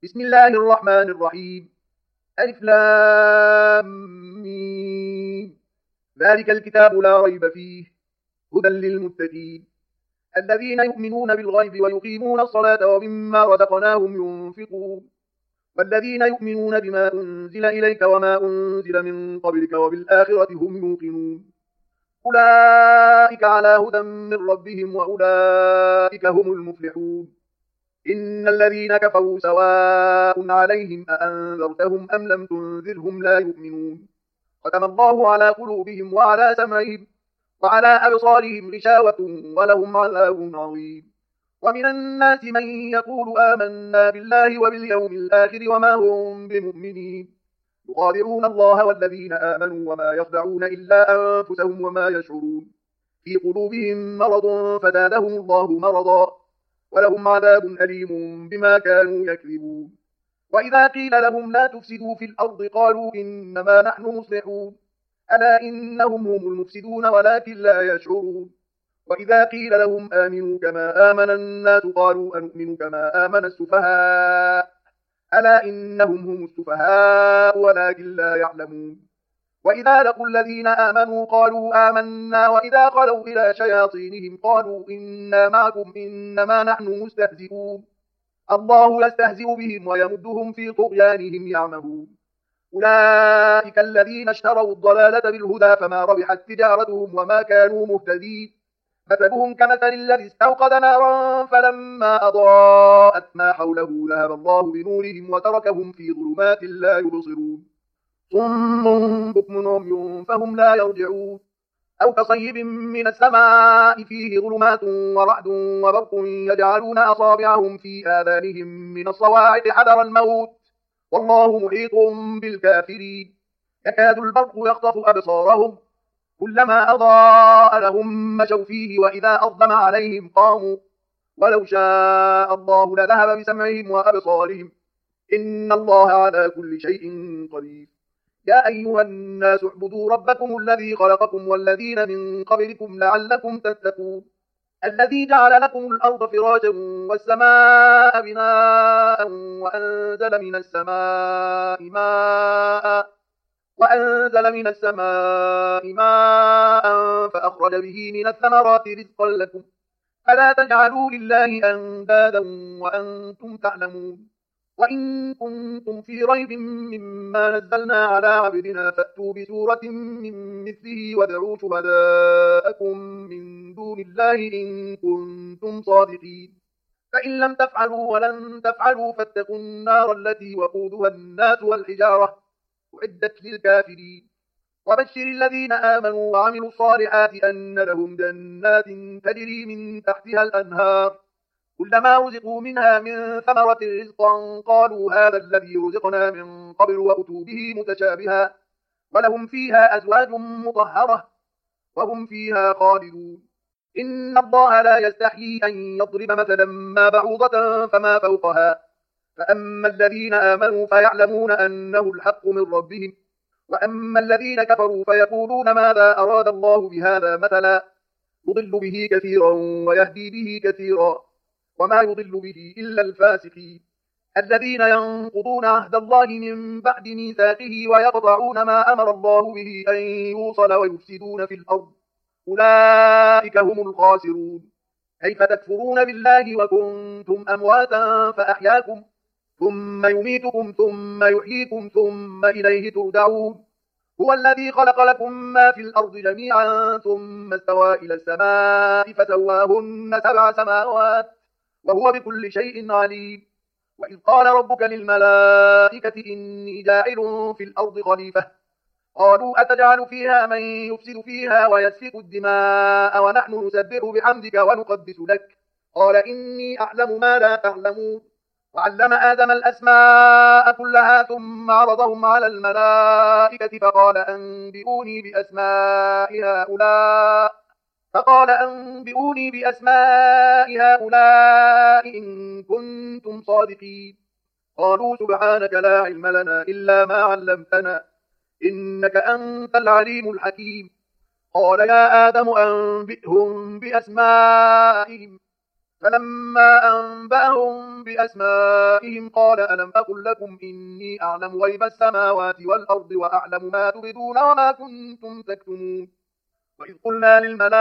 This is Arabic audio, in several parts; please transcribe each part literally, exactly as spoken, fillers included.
بسم الله الرحمن الرحيم. ألف لام ميم. ذلك الكتاب لا ريب فيه هدى للمتقين الذين يؤمنون بالغيب ويقيمون الصلاة ومما رزقناهم ينفقون والذين يؤمنون بما أنزل إليك وما أنزل من قبلك وبالآخرة هم يوقنون أولئك على هدى من ربهم وأولئك هم المفلحون. إن الذين كفروا سواء عليهم أأنذرتهم أم لم تنذرهم لا يؤمنون ختم الله على قلوبهم وعلى سمعهم وعلى أبصارهم غشاوة ولهم عذاب عظيم. ومن الناس من يقول آمنا بالله وباليوم الآخر وما هم بمؤمنين يخادعون الله والذين آمنوا وما يخدعون إلا أنفسهم وما يشعرون في قلوبهم مرض فزادهم الله مرضا ولهم عذاب أليم بما كانوا يكذبون. وإذا قيل لهم لا تفسدوا في الأرض قالوا إنما نحن مصلحون ألا إنهم هم المفسدون ولكن لا يشعرون. وإذا قيل لهم آمنوا كما آمن الناس قالوا أنؤمن كما آمن السفهاء ألا إنهم هم السفهاء ولكن لا يعلمون. وإذا لقوا الذين آمنوا قالوا آمنا وإذا خلوا إلى شياطينهم قالوا إنا معكم إنما نحن مستهزئون الله يستهزئ بهم ويمدهم في طغيانهم يعمهون. أولئك الذين اشتروا الضلالة بالهدى فما ربحت تجارتهم وما كانوا مهتدين مثلهم كمثل الذي استوقد نارا فلما أضاءت ما حوله ذهب الله بنورهم وتركهم في ظلمات لا يبصرون صم بكم عمي فهم لا يرجعون. أو كصيب من السماء فيه ظلمات ورعد وبرق يجعلون أصابعهم في آذانهم من الصواعق حذر الموت والله محيط بالكافرين يكاد البرق يخطف أبصارهم كلما أضاء لهم مشوا فيه وإذا أظلم عليهم قاموا ولو شاء الله لذهب بسمعهم وأبصارهم إن الله على كل شيء قدير. يا أيها الناس اعبدوا ربكم الذي خلقكم والذين من قبلكم لعلكم تتقون الذي جعل لكم الأرض فراشا والسماء بناء وأنزل من السماء ماء وأنزل من السماء ماء فأخرج به من الثمرات رزقا لكم فلا تجعلوا لله أندادا وأنتم تعلمون. وإن كنتم في ريب مما نزلنا على عبدنا فأتوا بسورة من مثله وادعوا شهداءكم من دون الله إن كنتم صادقين فإن لم تفعلوا ولن تفعلوا فاتقوا النار التي وقودها الناس والحجارة أعدت للكافرين. وبشر الذين آمنوا وعملوا الصالحات أن لهم جنات تجري من تحتها الأنهار كلما رزقوا منها من ثمرة رزقا قالوا هذا الذي رزقنا من قبل وأتوا به متشابها ولهم فيها أزواج مطهرة وهم فيها خالدون. إن الله لا يستحيي أن يضرب مثلا ما بعوضة فما فوقها فأما الذين آمنوا فيعلمون أنه الحق من ربهم وأما الذين كفروا فيقولون ماذا أراد الله بهذا مثلا يضل به كثيرا ويهدي به كثيرا وما يضل به إلا الفاسقين الذين ينقضون عهد الله من بعد ميثاقه ويقطعون ما أمر الله به أن يوصل ويفسدون في الأرض أولئك هم الخاسرون. كيف تكفرون بالله وكنتم أمواتا فأحياكم ثم يميتكم ثم يحييكم ثم إليه ترجعون. هو الذي خلق لكم ما في الأرض جميعا ثم استوى إلى السماء فسواهن سبع سماوات وهو بكل شيء عليم. وإذ قال ربك للملائكة إني جاعل في الأرض خليفة قالوا أتجعل فيها من يفسد فيها ويسفك الدماء ونحن نسبح بحمدك ونقدس لك قال إني أعلم ما لا تعلمون. وعلم آدم الأسماء كلها ثم عرضهم على الملائكة فقال أنبئوني بأسماء هؤلاء فقال أنبئوني بأسماء هؤلاء إن كنتم صادقين قالوا سبحانك لا علم لنا إلا ما علمتنا إنك أنت العليم الحكيم. قال يا آدم أنبئهم بأسمائهم فلما أنبأهم بأسمائهم قال ألم أقل لكم إني أعلم غيب السماوات والأرض وأعلم ما تبدون وما كنتم تكتمون. وإذ قلنا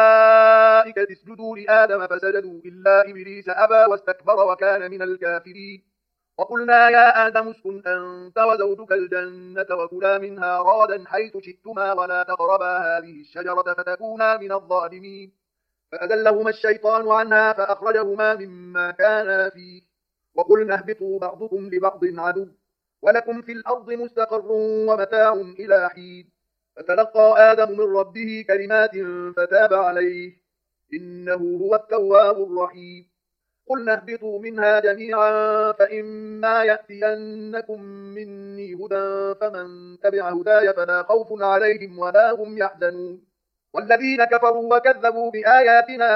للملائكة اسجدوا لآدم فسجدوا إلا إبليس أبى واستكبر وكان من الكافرين. وقلنا يا آدم اسكن أنت وزوجك الجنة وكلا منها رغدا حيث شئتما ولا تقربا هذه الشجرة فتكونا من الظالمين. فأذلهما الشيطان عنها فأخرجهما مما كانا فيه. وقلنا اهبطوا بعضكم لبعض عدو ولكم في الأرض مستقر ومتاع إلى حين. فتلقى آدم من ربه كلمات فتاب عليه إنه هو التواب الرحيم. قلنا اهبطوا منها جميعا فإما يأتينكم مني هدى فمن تبع هداي فلا خوف عليهم ولا هم يحزنون. والذين كفروا وكذبوا بآياتنا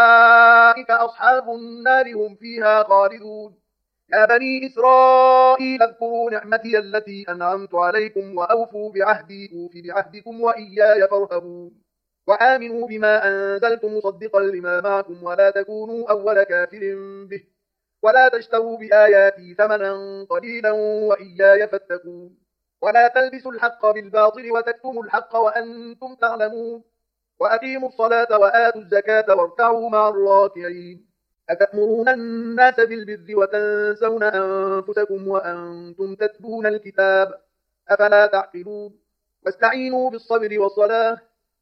أولئك أصحاب النار هم فيها خالدون. يا بني إسرائيل اذكروا نعمتي التي أنعمت عليكم وأوفوا بعهدي أوف بعهدكم وإياي فارهبون. وآمنوا بما أنزلت مصدقا لما معكم ولا تكونوا أول كافر به ولا تشتروا بآياتي ثمنا قليلا وإياي فاتقون. ولا تلبسوا الحق بالباطل وتكتموا الحق وأنتم تعلمون. وأقيموا الصلاة وآتوا الزكاة واركعوا مع الراكعين. أتأمرون الناس بالبر وتنسون أنفسكم وأنتم تتلون الكتاب أفلا تعقلون. واستعينوا بالصبر والصلاة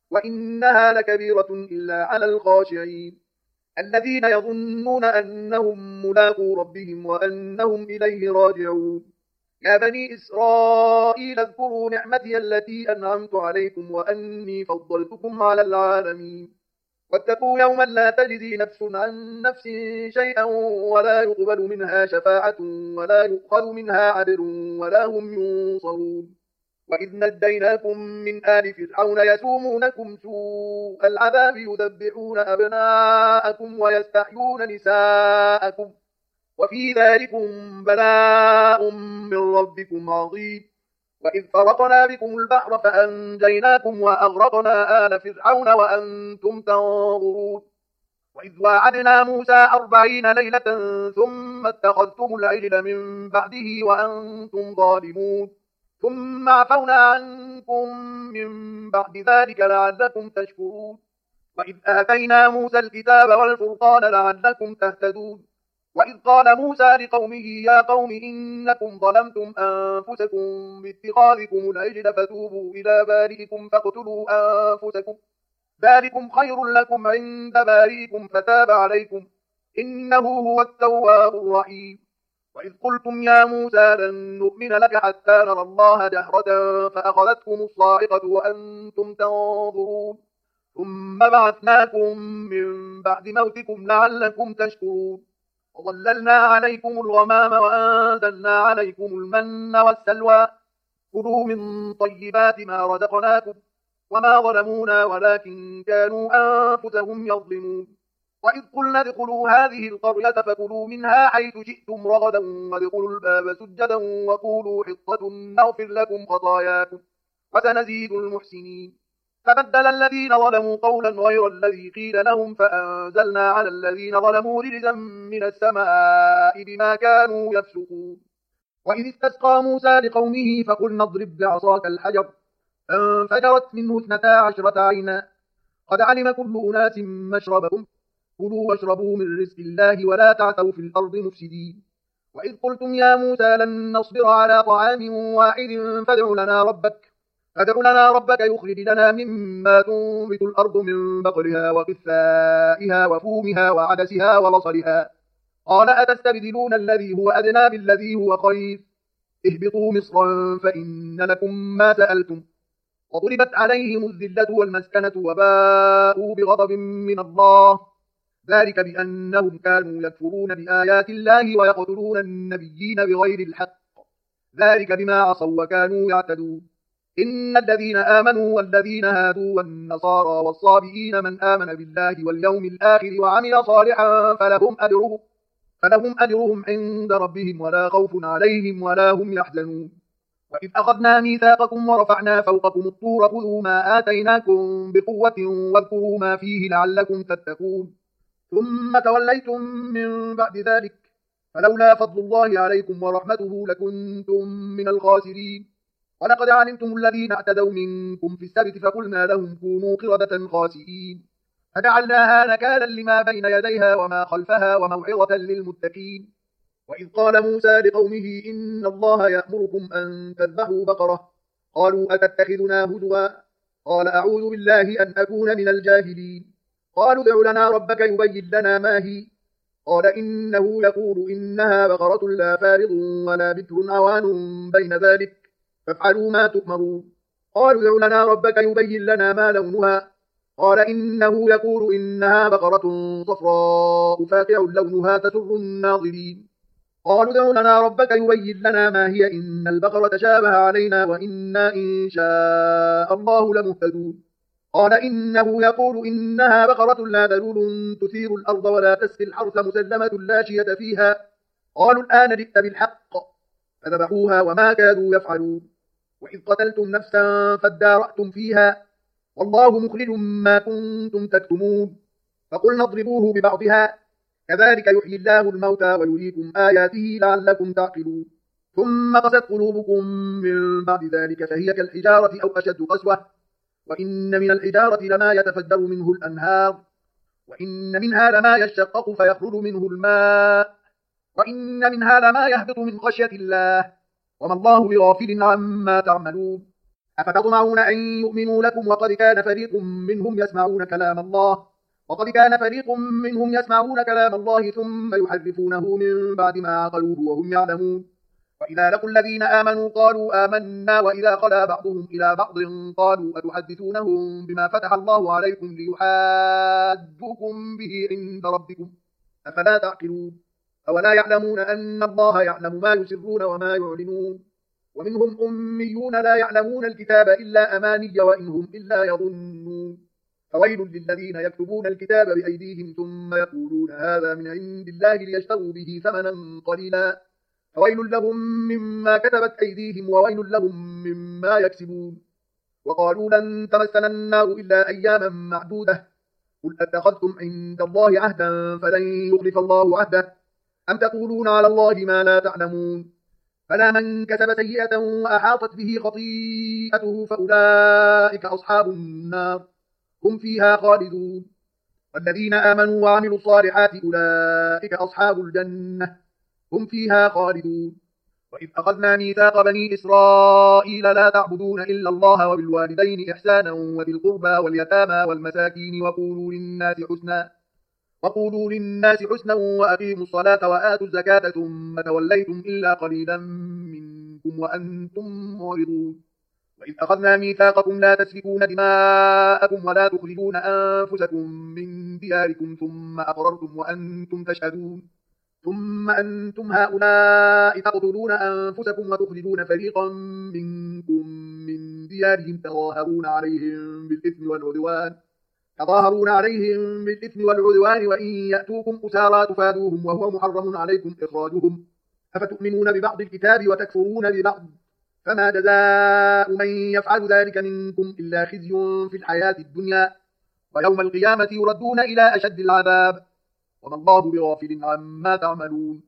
وإنها لكبيرة إلا على الخاشعين الذين يظنون أنهم ملاقو ربهم وأنهم إليه راجعون. يا بني إسرائيل اذكروا نعمتي التي أنعمت عليكم وأني فضلتكم على العالمين. واتقوا يوما لا تجزي نفس عن نفس شيئا ولا يقبل منها شفاعة ولا يؤخذ منها عدل ولا هم ينصرون. وإذ نجيناكم من آل فرعون يسومونكم سوء العذاب يذبحون أبناءكم ويستحيون نساءكم وفي ذلكم بلاء من ربكم عظيم. وإذ فرقنا بكم البحر فأنجيناكم وأغرقنا آل فرعون وأنتم تنظرون. وإذ واعدنا موسى أربعين ليلة ثم اتخذتم العجل من بعده وأنتم ظالمون ثم عفونا عنكم من بعد ذلك لعلكم تشكرون. وإذ آتينا موسى الكتاب والفرقان لعلكم تهتدون. وإذ قال موسى لقومه يا قوم إنكم ظلمتم أنفسكم باتخاذكم العجل فتوبوا إلى بارئكم فاقتلوا أنفسكم ذلكم خير لكم عند بارئكم فتاب عليكم إنه هو التواب الرحيم. وإذ قلتم يا موسى لن نؤمن لك حتى نرى الله جهرة فأخذتكم الصاعقة وأنتم تنظرون ثم بعثناكم من بعد موتكم لعلكم تشكرون. وظللنا عليكم الغمام وأنزلنا عليكم المن والسلوى كلوا من طيبات ما رزقناكم وما ظلمونا ولكن كانوا أنفسهم يظلمون. وإذ قلنا ادخلوا هذه القرية فكلوا منها حيث شئتم رغدا وادخلوا الباب سجدا وقولوا حطة نغفر لكم خطاياكم وسنزيد المحسنين. فبدل الذين ظلموا قولا غير الذي قيل لهم فأنزلنا على الذين ظلموا رجزا من السماء بما كانوا يفسقون. وإذ استسقى موسى لقومه فقلنا اضرب بعصاك الحجر فانفجرت منه اثنتا عشرة عينا قد علم كل أناس مشربهم كلوا واشربوا من رزق الله ولا تعثوا في الأرض مفسدين. وإذ قلتم يا موسى لن نصبر على طعام واحد فادع لنا ربك فادع لنا ربك يخرج لنا مما تنبت الأرض من بقلها وقثائها وفومها وعدسها وبصلها قال أتستبدلون الذي هو أدنى بالذي هو خير اهبطوا مصرا فإن لكم ما سألتم وضربت عليهم الذلة والمسكنة وباءوا بغضب من الله ذلك بأنهم كانوا يكفرون بآيات الله ويقتلون النبيين بغير الحق ذلك بما عصوا وكانوا يعتدون. إن الذين آمنوا والذين هادوا والنصارى والصابئين من آمن بالله واليوم الآخر وعمل صالحا فلهم أجرهم, فلهم أجرهم عند ربهم ولا خوف عليهم ولا هم يحزنون. وإذ أخذنا ميثاقكم ورفعنا فوقكم الطور خذوا ما آتيناكم بقوة واذكروا ما فيه لعلكم تتقون ثم توليتم من بعد ذلك فلولا فضل الله عليكم ورحمته لكنتم من الخاسرين. ولقد علمتم الذين اعتدوا منكم في السبت فقلنا لهم كونوا قردة خاسئين فجعلناها نكالا لما بين يديها وما خلفها وموعظة للمتقين. وإذ قال موسى لقومه إن الله يأمركم أن تذبحوا بقرة قالوا أتتخذنا هزوا قال أعوذ بالله أن أكون من الجاهلين. قالوا ادع لنا ربك يبين لنا ما هي قال إنه يقول إنها بقرة لا فارض ولا بكر عوان بين ذلك فافعلوا ما تؤمرون. قالوا ادع لنا ربك يبين لنا ما لونها قال إنه يقول إنها بقرة صفراء فاقع لونها تسر الناظرين. قالوا ادع لنا ربك يبين لنا ما هي إن البقرة تشابه علينا وإنا إن شاء الله لمهتدون. قال إنه يقول إنها بقرة لا ذلول تثير الأرض ولا تسقي الحرث مسلمة لا شية فيها. قالوا الآن جئت بالحق فذبحوها وما كادوا يفعلون. وإذ قتلتم نفسا فادارأتم فيها والله مخرج ما كنتم تكتمون فقلنا اضربوه ببعضها كذلك يحيي الله الموتى ويريكم آياته لعلكم تعقلون. ثم قست قلوبكم من بعد ذلك فهي كالحجارة أو أشد قسوة وإن من الحجارة لما يتفجر منه الأنهار وإن منها لما يشقق فيخرج منه الماء وإن منها لما يهبط من خشية الله وما الله بغافل عما تعملون. أفتطمعون أن يؤمنوا لكم وقد كان فريق منهم يسمعون كلام الله وقد كان فريق منهم يسمعون كلام الله ثم يحرفونه من بعد ما عقلوه وهم يعلمون. وإذا لقوا الذين آمنوا قالوا آمنا وإذا خلا بعضهم إلى بعض قالوا أتحدثونهم بما فتح الله عليكم ليحاجوكم به عند ربكم أفلا تعقلون. أولا يعلمون أن الله يعلم ما يسرون وما يعلنون. ومنهم أميون لا يعلمون الكتاب إلا أماني وإن هم إلا يظنون. فويل للذين يكتبون الكتاب بأيديهم ثم يقولون هذا من عند الله ليشتروا به ثمنا قليلا فويل لهم مما كتبت أيديهم وويل لهم مما يكسبون. وقالوا لن تمسنا النار إلا أياما معدودة قل أتخذتم عند الله عهدا فلن يخلف الله عهده أم تقولون على الله ما لا تعلمون. فلا من كسب سيئة وأحاطت به خطيئته فأولئك أصحاب النار هم فيها خالدون. والذين آمنوا وعملوا الصالحات أولئك أصحاب الجنة هم فيها خالدون. وإذ أخذنا ميثاق بني إسرائيل لا تعبدون إلا الله وبالوالدين إحسانا وذي القربى واليتامى والمساكين وقولوا للناس حسنا وقولوا للناس حسنا وأقيموا الصلاة وآتوا الزكاة ثم توليتم إلا قليلا منكم وأنتم معرضون. وإذ أخذنا ميثاقكم لا تسفكون دماءكم ولا تخرجون أنفسكم من دياركم ثم أقررتم وأنتم تشهدون ثم أنتم هؤلاء تقتلون أنفسكم وتخرجون فريقا منكم من ديارهم تظاهرون عليهم بالإثم والعدوان تظاهرون عليهم بالإثم والعدوان وإن يأتوكم أسارى تفادوهم وهو محرم عليكم إخراجهم أفتؤمنون ببعض الكتاب وتكفرون ببعض فما جزاء من يفعل ذلك منكم إلا خزي في الحياة الدنيا ويوم القيامة يردون إلى أشد العذاب وما الله بغافل عما تعملون.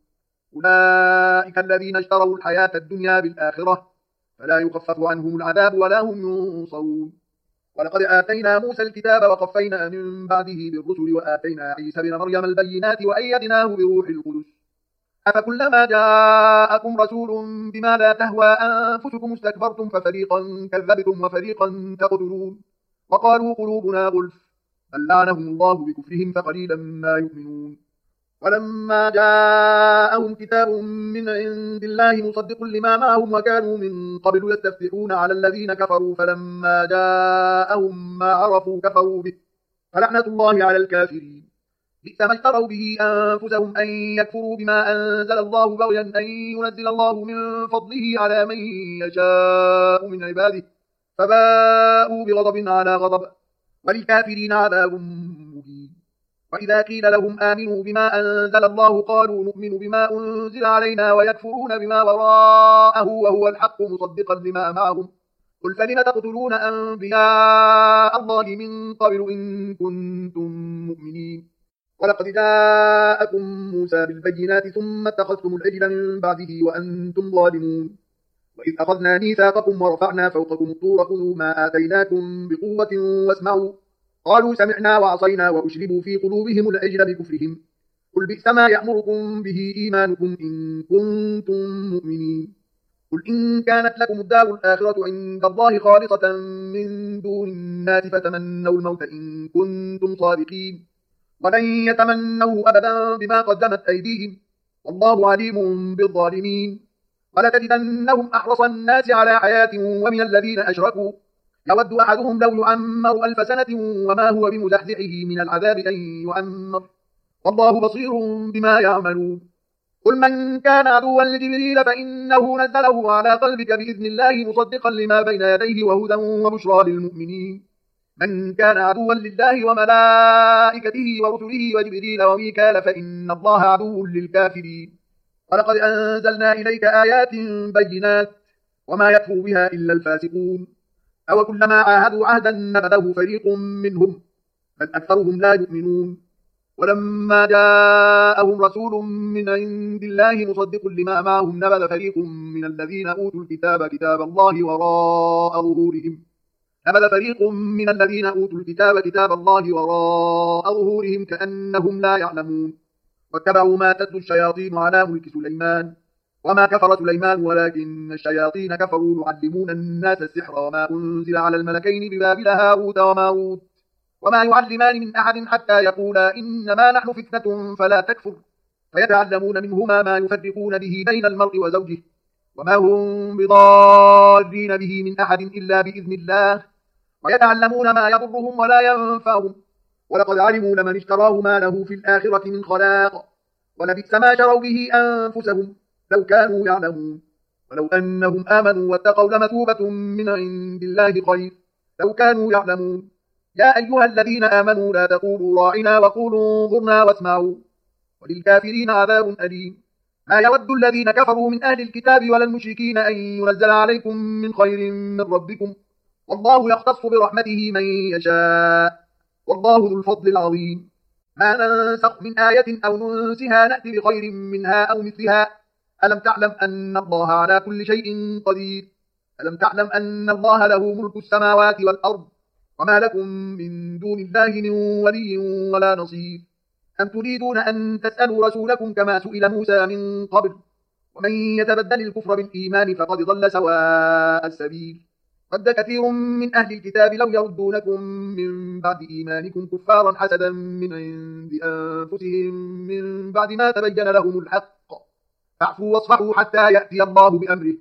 أولئك الذين اشتروا الحياة الدنيا بالآخرة فلا يخفف عنهم العذاب ولا هم ينصرون. ولقد آتينا موسى الكتاب وقفينا من بعده بالرسل وآتينا عيسى بن مريم البينات وأيدناه بروح القدس أفكلما جاءكم رسول بما لا تهوى أنفسكم استكبرتم ففريقا كذبتم وفريقا تقتلون وقالوا قلوبنا غلف بل لعنهم الله بكفرهم فقليلا ما يؤمنون. ولما جاءهم كتاب من عند الله مصدق لما معهم وكانوا من قبل يستفتحون على الذين كفروا فلما جاءهم ما عرفوا كفروا به فلعنة الله على الكافرين. بئس ما اشتروا به أنفسهم أن يكفروا بما أنزل الله بغيا أن ينزل الله من فضله على من يشاء من عباده فباءوا بغضب على غضب وللكافرين عذاب مهين. وإذا قيل لهم آمنوا بما أنزل الله قالوا نؤمن بما أنزل علينا ويكفرون بما وراءه وهو الحق مصدقا لما معهم قل فلم تقتلون أنبياء الله من قبل إن كنتم مؤمنين ولقد جاءكم موسى بالبينات ثم اتخذتم العجل من بعده وأنتم ظالمون وإذ أخذنا ميثاقكم ورفعنا فوقكم الطور خذوا ما آتيناكم بقوة واسمعوا قالوا سمعنا وعصينا وأشربوا في قلوبهم العجل بكفرهم قل بئس ما يأمركم به إيمانكم إن كنتم مؤمنين قل إن كانت لكم الدار الآخرة عند الله خالصة من دون الناس فتمنوا الموت إن كنتم صادقين ولن يتمنوا أبدا بما قدمت أيديهم والله عليم بالظالمين ولتجدنهم أحرص الناس على حياة ومن الذين أشركوا يود أحدهم لو يعمر ألف سنة وما هو بمزحزحه من العذاب أن يعمر والله بصير بما يعملون قل من كان عدوا لجبريل فإنه نزله على قلبك بإذن الله مصدقا لما بين يديه وهدى وبشرى للمؤمنين من كان عدوا لله وملائكته ورسله وجبريل وميكال فإن الله عدو للكافرين ولقد أنزلنا إليك آيات بينات وما يكفر بها إلا الفاسقون أو كلما عاهدوا عهدا نبذه فريق منهم بل أكثرهم لا يؤمنون ولما جاءهم رسول من عند الله مصدق لما معهم نبذ فريق من الذين أوتوا الكتاب كتاب الله وراء ظهورهم نبذ فريق من الذين أوتوا الكتاب كتاب الله وراء ظهورهم كأنهم لا يعلمون واتبعوا ما تتلو الشياطين على ملك سليمان وما كفر سليمان ولكن الشياطين كفروا يعلمون الناس السحر وما أنزل على الملكين ببابل هاروت وماروت وما يعلمان من أحد حتى يقولا إنما نحن فتنة فلا تكفر فيتعلمون منهما ما يفرقون به بين المرء وزوجه وما هم بضارين به من أحد إلا بإذن الله ويتعلمون ما يضرهم ولا ينفعهم ولقد علموا لمن اشتراه ما له في الآخرة من خلاق ولبئس ما شروا به أنفسهم لو كانوا يعلمون ولو أنهم آمنوا واتقوا لمثوبة من عند الله خير لو كانوا يعلمون يا أيها الذين آمنوا لا تقولوا راعنا وقولوا انظرنا واسمعوا وللكافرين عذاب أليم ما يود الذين كفروا من أهل الكتاب ولا المشركين أن ينزل عليكم من خير من ربكم والله يختص برحمته من يشاء والله ذو الفضل العظيم ما ننسخ من آية أو ننسها نأتي بخير منها أو مثلها ألم تعلم أن الله على كل شيء قدير ألم تعلم أن الله له ملك السماوات والأرض وما لكم من دون الله من ولي ولا نصير أم تريدون أن تسألوا رسولكم كما سئل موسى من قبل ومن يتبدل الكفر بالإيمان فقد ضل سواء السبيل ود كثير من أهل الكتاب لو يردونكم من بعد إيمانكم كفارا حسدا من عند أنفسهم من بعد ما تبين لهم الحق فاعفوا واصفحوا حتى يأتي الله بأمره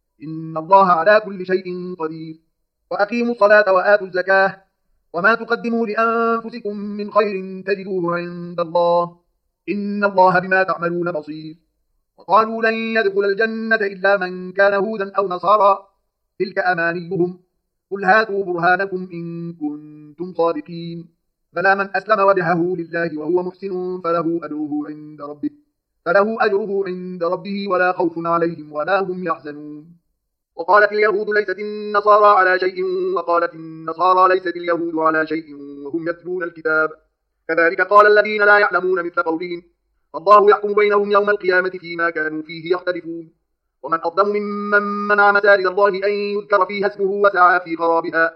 إن الله على كل شيء قدير وأقيموا الصلاة وآتوا الزكاة وما تقدموا لأنفسكم من خير تجدوه عند الله إن الله بما تعملون بصير وقالوا لن يدخل الجنة إلا من كان هودا أو نصارى تلك أمانيهم قل هاتوا برهانكم إن كنتم صادقين بلى من أسلم وجهه لله وهو محسن فله أجره عند ربه فله أجره عند ربه ولا خوف عليهم ولا هم يحزنون وقالت اليهود ليست النصارى على شيء وقالت النصارى ليست اليهود على شيء وهم يتلون الكتاب كذلك قال الذين لا يعلمون مثل قولهم الله يحكم بينهم يوم القيامة فيما كانوا فيه يختلفون ومن أظلم ممن منع مساجد الله أن يذكر فيها اسمه وسعى في خرابها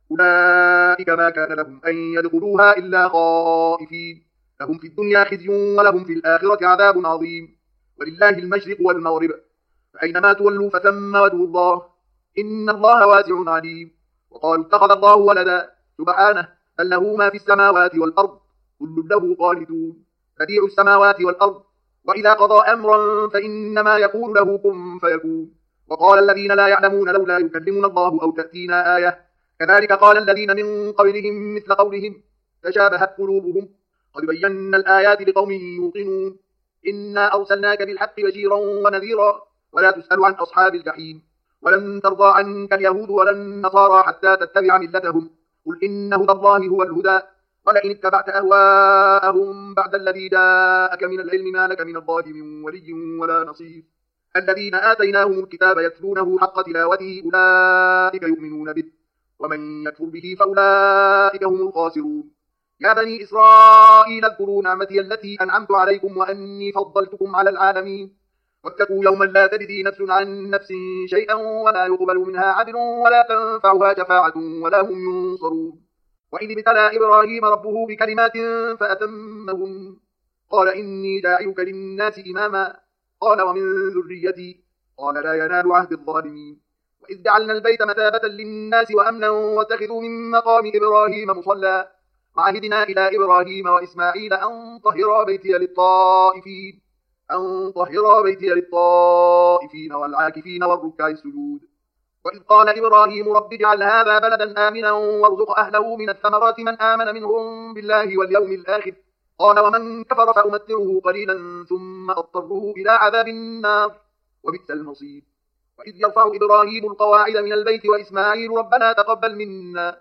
أولئك ما كان لهم أن يدخلوها إلا خائفين لهم في الدنيا خزي ولهم في الآخرة عذاب عظيم ولله المشرق والمغرب فأينما تولوا فثم وجه الله إن الله واسع عليم وقالوا اتخذ الله ولدا سبحانه بل له ما في السماوات والأرض كل له قانتون بديع السماوات والأرض وإذا قضى أمرا فإنما يقول له كن فيكون وقال الذين لا يعلمون لولا يكلمنا الله أو تأتينا آية كذلك قال الذين من قبلهم مثل قولهم تشابهت قلوبهم قد بينا الآيات لقوم يوقنون إنا أرسلناك بالحق بشيرا ونذيرا ولا تسأل عن أصحاب الجحيم ولن ترضى عنك اليهود ولا النصارى حتى تتبع ملتهم قل إن هدى الله هو الهدى ولئن اتبعت أهواءهم بعد الذي جاءك من العلم ما لك من الله من ولي ولا نصير الذين آتيناهم الكتاب يتلونه حق تلاوته أولئك يؤمنون به ومن يكفر به فأولئك هم الخاسرون يا بني إسرائيل اذكروا نعمتي التي أنعمت عليكم وأني فضلتكم على العالمين واتقوا يوما لا تجزي نفس عن نفس شيئا ولا يقبل منها عدل ولا تنفعها شفاعة ولا هم ينصرون وإذ ابتلى إبراهيم ربه بكلمات فأتمهن قال إني جاعلك للناس إماما قال ومن ذريتي قال لا ينال عهد الظالمين وإذ جعلنا البيت مثابة للناس وأمنا واتخذوا من مقام إبراهيم مصلى وعهدنا إلى إبراهيم وإسماعيل أن طهرا بيتي للطائفين أن طهرا بيتي للطائفين والعاكفين والركع السجود وإذ قال إبراهيم رب اجعل هذا بلدا آمنا وارزق أهله من الثمرات من آمن منهم بالله واليوم الآخر قال ومن كفر فأمتره قليلا ثم أضطره إلى عذاب النار وبئس المصير وإذ يرفع إبراهيم القواعد من البيت وإسماعيل ربنا تقبل منا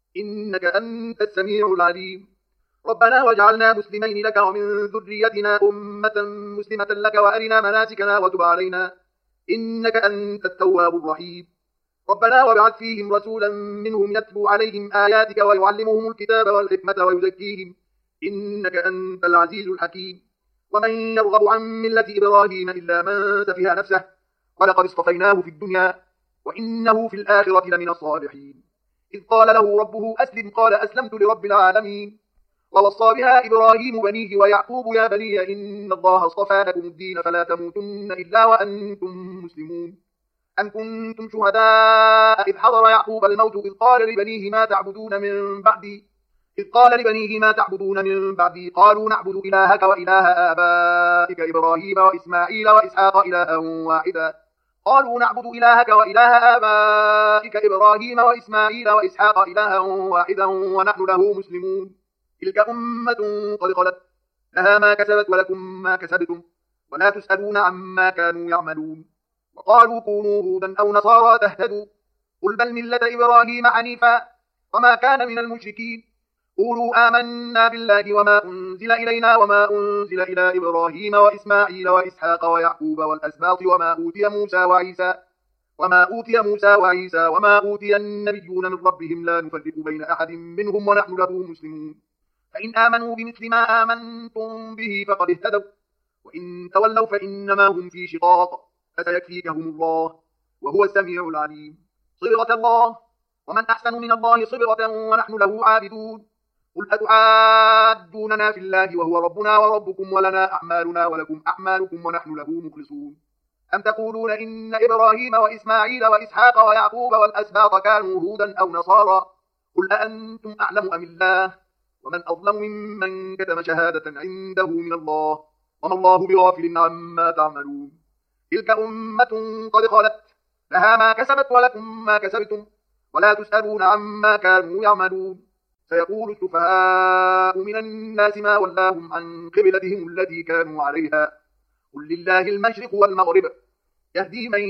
إنك أنت السميع العليم ربنا واجعلنا مسلمين لك ومن ذريتنا أمة مسلمة لك وأرنا مناسكنا وتب علينا إنك أنت التواب الرحيم ربنا وابعث فيهم رسولا منهم يتلو عليهم آياتك ويعلمهم الكتاب والحكمة ويزكيهم إنك أنت العزيز الحكيم ومن يرغب عن ملة إبراهيم إلا من سفه نفسه ولقد اصطفيناه في الدنيا وإنه في الآخرة لمن الصالحين إذ قال له ربه أسلم قال أسلمت لرب العالمين ووصى بها إبراهيم بنيه ويعقوب يا بني إن الله اصطفى لكم الدين فلا تموتن إلا وأنتم مسلمون أم كنتم شهداء إذ حضر يعقوب الموت إذ قال لبنيه ما تعبدون من بعدي إذ قال لبنيه ما تعبدون من بعدي قالوا نعبد إلهك وإله آبائك إبراهيم وإسماعيل وإسحاق إلها واحدا قالوا نعبد إلهك وإله آبائك إبراهيم وإسماعيل وإسحاق إلها واحدا ونحن له مسلمون تلك أمة قد خلت لها ما كسبت ولكم ما كسبتم ولا تسألون عما كانوا يعملون وقالوا كونوا هودا أو نصارى تهتدوا قل بل ملة إبراهيم حنيفا وما كان من المشركين قولوا آمنا بالله وما أنزل إلينا وما أنزل إلى إبراهيم وإسماعيل وإسحاق ويعقوب والأسباط وما أوتي موسى وعيسى وما أوتي موسى وعيسى وما أوتي النبيون من ربهم لا نفرق بين أحد منهم ونحن له مسلمون فإن آمنوا بمثل ما آمنتم به فقد اهتدوا وإن تولوا فإنما هم في شقاق فسيكفيكهم الله وهو السميع العليم صبغة الله ومن أحسن من الله صبغة ونحن له عابدون قل أتعادوننا في الله وهو ربنا وربكم ولنا أعمالنا ولكم أعمالكم ونحن له مخلصون أم تقولون إن إبراهيم وإسماعيل وإسحاق ويعقوب والأسباط كانوا هودا أو نصارى قل أأنتم أعلم أم الله ومن أظلم ممن كتم شهادة عنده من الله وما الله بغافل عما تعملون تلك أمة قد خلت لها ما كسبت ولكم ما كسبتم ولا تسألون عما كانوا يعملون سيقول السفهاء من الناس ما ولاهم عن قبلتهم التي كانوا عليها قل لله المشرق والمغرب يهدي من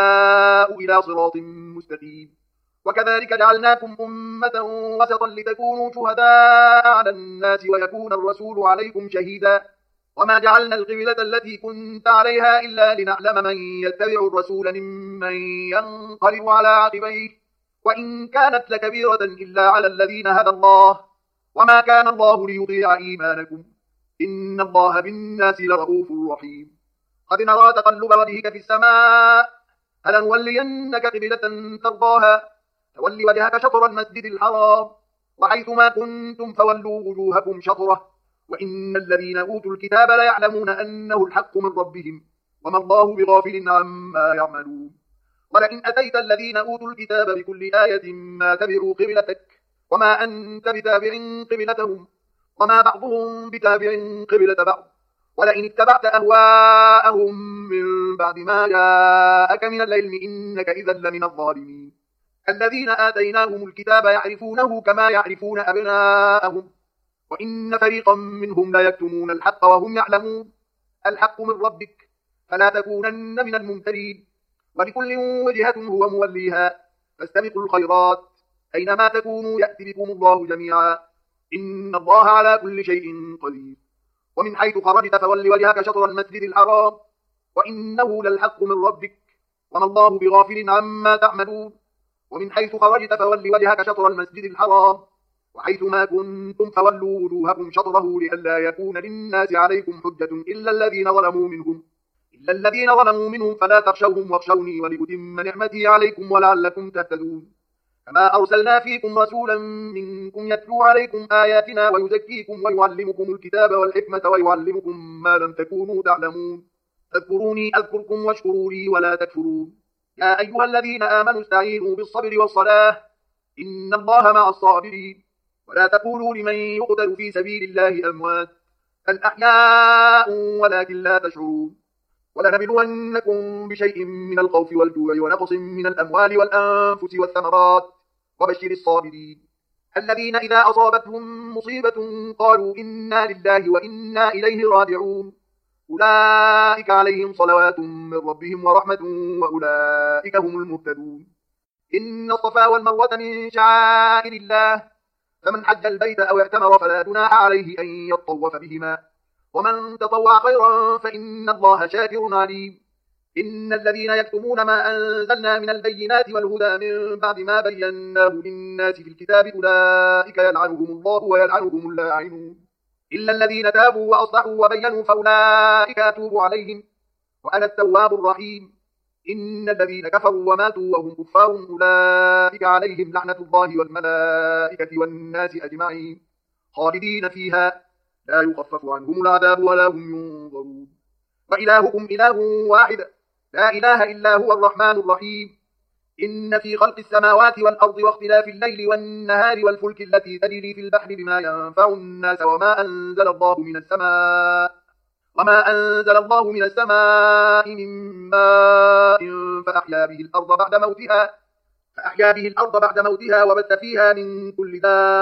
يشاء إلى صراط مستقيم وكذلك جعلناكم أمة وسطا لتكونوا شهداء على الناس ويكون الرسول عليكم شهيدا وما جعلنا القبلة التي كنت عليها إلا لنعلم من يتبع الرسول ممن ينقلب على عقبيه وإن كانت لكبيرة إلا على الذين هدى الله وما كان الله ليضيع إيمانكم إن الله بالناس لرؤوف رحيم قد نرى تقلب وجهك في السماء فلنولينك قبلة ترضاها فول وجهك شطر المسجد الحرام وحيثما كنتم فولوا وجوهكم شطره وإن الذين أوتوا الكتاب ليعلمون أنه الحق من ربهم وما الله بغافل عما يعملون ولئن أتيت الذين أوتوا الكتاب بكل آية ما تبعوا قبلتك وما أنت بتابع قبلتهم وما بعضهم بتابع قبلة بعض ولئن اتبعت أهواءهم من بعد ما جاءك من العلم إنك إذا لمن الظالمين الذين آتيناهم الكتاب يعرفونه كما يعرفون أبناءهم وإن فريقا منهم لا يكتمون الحق وهم يعلمون الحق من ربك فلا تكونن من الممترين ولكل وجهة هو موليها فاستبقوا الخيرات أينما تكونوا يأتي بكم الله جميعا إن الله على كل شيء قدير ومن حيث خرجت فول وجهك شطر المسجد الحرام وإنه للحق من ربك وما الله بغافل عما تعملون ومن حيث خرجت فول وجهك شطر المسجد الحرام وحيثما كنتم فولوا وجوهكم شطره لئلا يكون للناس عليكم حجة إلا الذين ظلموا منهم إلا الذين ظلموا منهم فلا تخشوهم واخشوني ولأتم نعمتي عليكم ولعلكم تهتدون. كما أرسلنا فيكم رسولا منكم يتلو عليكم آياتنا ويزكيكم ويعلمكم الكتاب والحكمة ويعلمكم ما لم تكونوا تعلمون. اذكروني أذكركم واشكروا لي ولا تكفرون. يا أيها الذين آمنوا استعينوا بالصبر والصلاة إن الله مع الصابرين. ولا تقولوا لمن يقتل في سبيل الله أموات بل أحياء ولكن لا تشعرون. ولنبلونكم بشيء من الخوف والجوع ونقص من الأموال والأنفس والثمرات وبشر الصابرين الذين إذا أصابتهم مصيبة قالوا إنا لله وإنا إليه راجعون. أولئك عليهم صلوات من ربهم ورحمة وأولئك هم المهتدون. إن الصفا والمروة من شعائر الله فمن حج البيت أو اعتمر فلا جناح عليه أن يطوف بهما ومن تطوع خيرا فإن الله شاكر عليم. إن الذين يكتمون ما أنزلنا من البينات والهدى من بعد ما بيناه للناس في الكتاب أولئك يلعنهم الله ويلعنهم اللاعنون إلا الذين تابوا وأصلحوا وبينوا فأولئك أتوب عليهم وأنا التواب الرحيم. إن الذين كفروا وماتوا وهم كفار أولئك عليهم لعنة الله والملائكة والناس أجمعين خالدين فيها لا يخفف عنهم العذاب ولا هم ينظرون. وإلهكم إله واحد لا إله إلا هو الرحمن الرحيم. إن في خلق السماوات والأرض واختلاف الليل والنهار والفلك التي تجري في البحر بما ينفع الناس وما أنزل الله من السماء وما أنزل الله من السماء من ماء فأحيا به الأرض بعد موتها فأحيا به الأرض بعد موتها وبث فيها من كل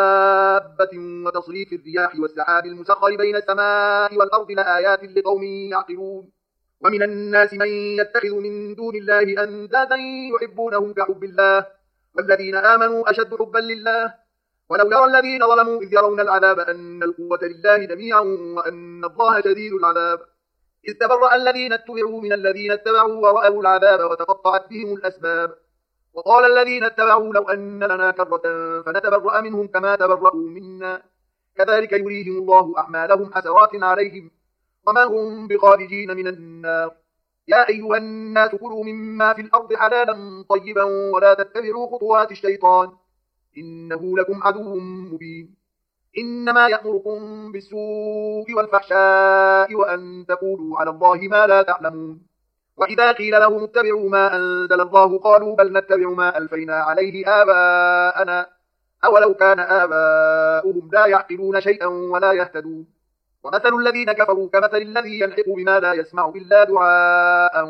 دابة وتصريف الرياح والسحاب المسخر بين السماء والأرض لآيات لقوم يعقلون. ومن الناس من يتخذ من دون الله أندادا يحبونهم كحب الله والذين آمنوا أشد حبا لله. ولو يرى الذين ظلموا إذ يرون العذاب أن القوة لله جميعا وأن الله شديد العذاب إذ تبرأ الذين اتبعوا من الذين اتبعوا ورأوا العذاب وتقطعت بهم الأسباب. وقال الذين اتبعوا لو أن لنا كرة فنتبرأ منهم كما تبرأوا منا كذلك يريهم الله أعمالهم حسرات عليهم وما هم بخارجين من النار. يا أيها الناس كلوا مما في الأرض حلالا طيبا ولا تتبعوا خطوات الشيطان إنه لكم عدو مبين. إنما يأمركم بالسوء والفحشاء وأن تقولوا على الله ما لا تعلمون. وإذا قيل لهم اتبعوا ما أنزل الله قالوا بل نتبع ما ألفينا عليه آباءنا أولو كان آباؤهم لا يعقلون شيئا ولا يهتدون. ومثل الذين كفروا كمثل الذي ينحق بما لا يسمع إلا دعاء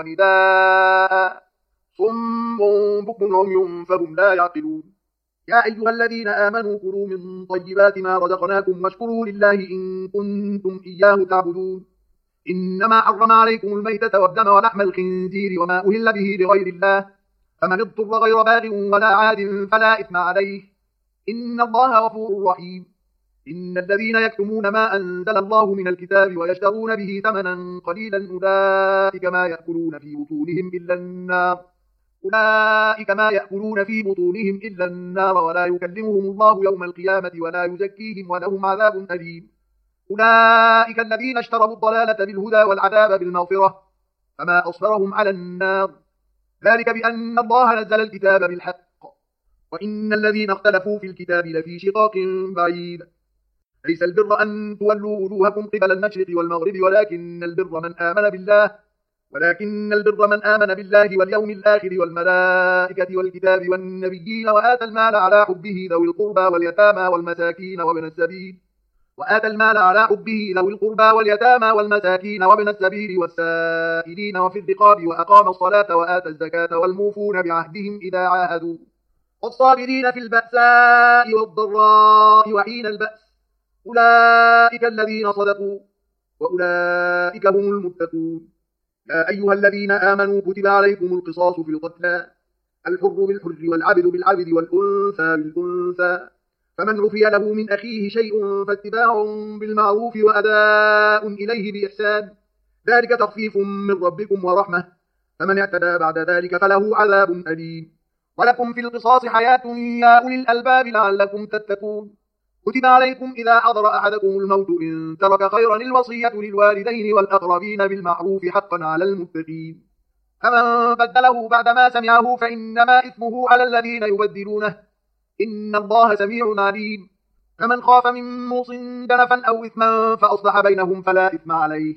ونداء صم بكم عمي فهم لا يعقلون. يا أيها الذين آمنوا كلوا من طيبات ما رزقناكم واشكروا لله إن كنتم إياه تعبدون. إنما حرم عليكم الميتة والدم ولحم الخنزير وما أهل به لغير الله فمن اضطر غير باغ ولا عاد فلا إثم عليه إن الله غفور رحيم. إن الذين يكتمون ما أنزل الله من الكتاب ويشترون به ثمنا قليلا أولئك ما يأكلون في بطونهم إلا النار أولئك ما يأكلون في بطونهم إلا النار ولا يكلمهم الله يوم القيامة ولا يزكيهم ولهم عذاب أليم. أولئك الذين اشتروا الضلالة بالهدى والعذاب بالمغفرة فما أصبرهم على النار ذلك بأن الله نزل الكتاب بالحق وإن الذين اختلفوا في الكتاب لفي شقاق بعيد. ليس البر أن تولوا وجوهكم قبل المشرق والمغرب ولكن البر من آمن بالله ولكن البر من آمن بالله واليوم الآخر والملائكة والكتاب والنبيين وآتى المال على حبه ذوي القربى واليتامى والمساكين وابن السبيل وآتى المال على حبه ذوي القربى واليتامى والمساكين وابن السبيل والسائلين وفي الرقاب وأقام الصلاة وآتى الزكاة والموفون بعهدهم إذا عاهدوا والصابرين في البأساء والضراء وحين البأس أولئك الذين صدقوا وأولئك هم المتقون. يا أيها الذين آمنوا كتب عليكم القصاص في القتلى الحر بالحر والعبد بالعبد والأنثى بالأنثى فمن عفي له من أخيه شيء فاتباع بالمعروف وأداء إليه بإحسان ذلك تخفيف من ربكم ورحمة فمن اعتدى بعد ذلك فله عذاب أليم. ولكم في القصاص حياة يا أولي الألباب لعلكم تتقون. كتب عليكم إذا حضر أحدكم الموت إن ترك خيرا الوصية للوالدين والأقربين بالمعروف حقا على المتقين. فمن بدله بعدما سمعه فإنما إثمه على الذين يبدلونه إن الله سميع عليم. فمن خاف من موص جنفا أو إثما فأصلح بينهم فلا إثم عليه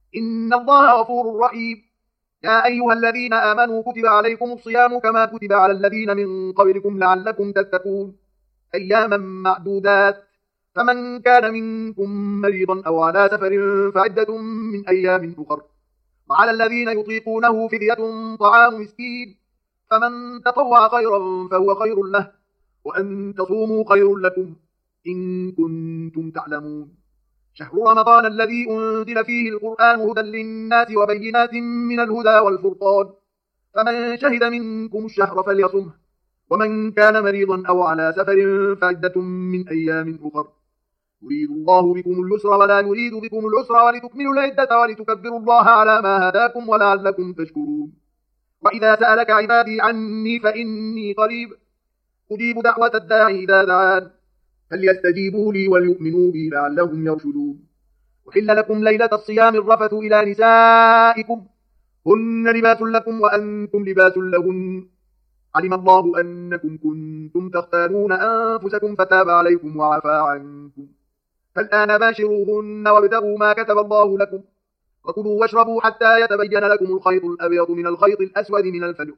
إن الله غفور رحيم. يا أيها الذين آمنوا كتب عليكم الصيام كما كتب على الذين من قبلكم لعلكم تتقون أياما معدودات. فمن كان منكم مريضا أو على سفر فعدة من أيام أخر. وعلى الذين يطيقونه فدية طعام مسكين فمن تطوع خيرا فهو خير له وأن تصوموا خير لكم إن كنتم تعلمون. شهر رمضان الذي أنزل فيه القرآن هدى للناس وبينات من الهدى والفرقان فمن شهد منكم الشهر فليصمه ومن كان مريضا أو على سفر فعدة من أيام أخر. يريد الله بكم اليسر ولا يريد بكم العسر ولتكملوا العدة ولتكبروا الله على ما هداكم ولعلكم تشكرون. وإذا سألك عبادي عني فإني قريب أجيب دعوة الداعي إذا دعان فليستجيبوا لي وليؤمنوا بي لعلهم يرشدون. أحل لكم ليلة الصيام الرفث إلى نسائكم هن لباس لكم وأنتم لباس لهن علم الله أنكم كنتم تختانون أنفسكم فتاب عليكم وعفى عنكم فالآن باشروهن وابتغوا ما كتب الله لكم وكلوا واشربوا حتى يتبين لكم الخيط الأبيض من الخيط الأسود من الفجر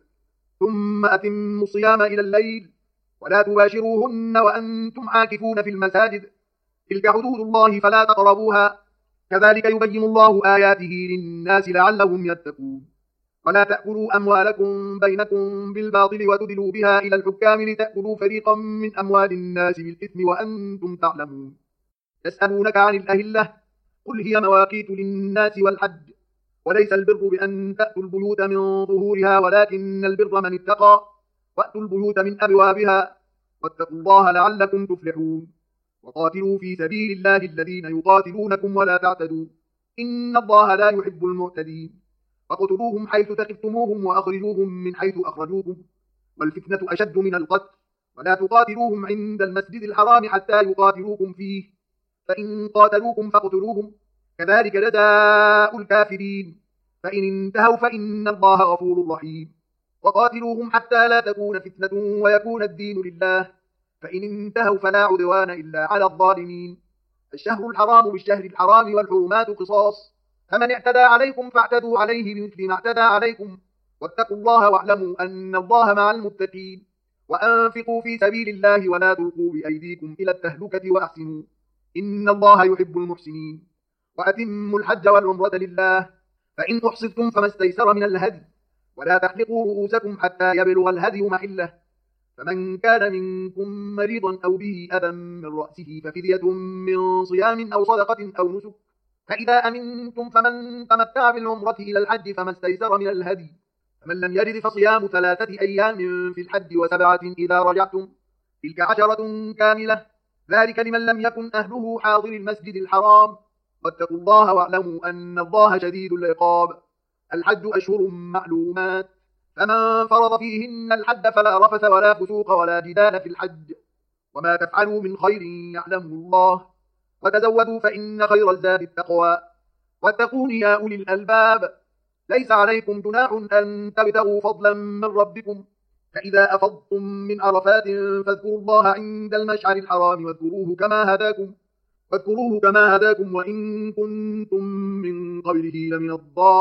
ثم أتموا الصيام إلى الليل ولا تباشروهن وأنتم عاكفون في المساجد تلك حدود الله فلا تقربوها كذلك يبين الله آياته للناس لعلهم يتقون. ولا تأكلوا أموالكم بينكم بالباطل وتدلوا بها إلى الحكام لتأكلوا فريقا من أموال الناس بالإثم وأنتم تعلمون. يسألونك عن الأهلة قل هي مواقيت للناس والحج وليس البر بأن تأتوا البيوت من ظهورها ولكن البر من اتقى وأتوا البيوت من أبوابها واتقوا الله لعلكم تفلحون. وقاتلوا في سبيل الله الذين يقاتلونكم ولا تعتدوا إن الله لا يحب المعتدين. فاقتلوهم حيث ثقفتموهم وأخرجوهم من حيث أخرجوكم والفتنة أشد من القتل ولا تقاتلوهم عند المسجد الحرام حتى يقاتلوكم فيه فإن قاتلوكم فاقتلوهم كذلك جزاء الكافرين فإن انتهوا فإن الله غفور رحيم. وقاتلوهم حتى لا تكون فتنة ويكون الدين لله فإن انتهوا فلا عدوان إلا على الظالمين. الشهر الحرام بالشهر الحرام والحرمات قصاص فمن اعتدى عليكم فاعتدوا عليه بمثل ما اعتدى عليكم واتقوا الله واعلموا أن الله مع المتقين. وأنفقوا في سبيل الله ولا تلقوا بأيديكم إلى التهلكة وأحسنوا إن الله يحب المحسنين. وأتموا الحج والعمرة لله فإن أحصرتم فما استيسر من الهدي ولا تحلقوا رؤوسكم حتى يبلغ الهدي محله فمن كان منكم مريضا أو به أذى من رأسه ففدية من صيام أو صدقة أو نسك فإذا أمنتم فمن تمتع بالعمرة إلى الحج فما استيسر من الهدي فمن لم يجد فصيام ثلاثة أيام في الحج وسبعة إذا رجعتم تلك عشرة كاملة ذلك لمن لم يكن أهله حاضر المسجد الحرام واتقوا الله واعلموا أن الله شديد العقاب. الحج أشهر معلومات فمن فرض فيهن الحج فلا رفث ولا فسوق ولا جدال في الحج وما تفعلوا من خير يعلمه الله وتزودوا فإن خير الزاد التقوى واتقون يا أولي الألباب. ليس عليكم جناح أن تبتغوا فضلا من ربكم فإذا أفضتم من عرفات فاذكروا الله عند المشعر الحرام واذكروه كما هداكم واذكروه كما هداكم وإن كنتم من قبله لمن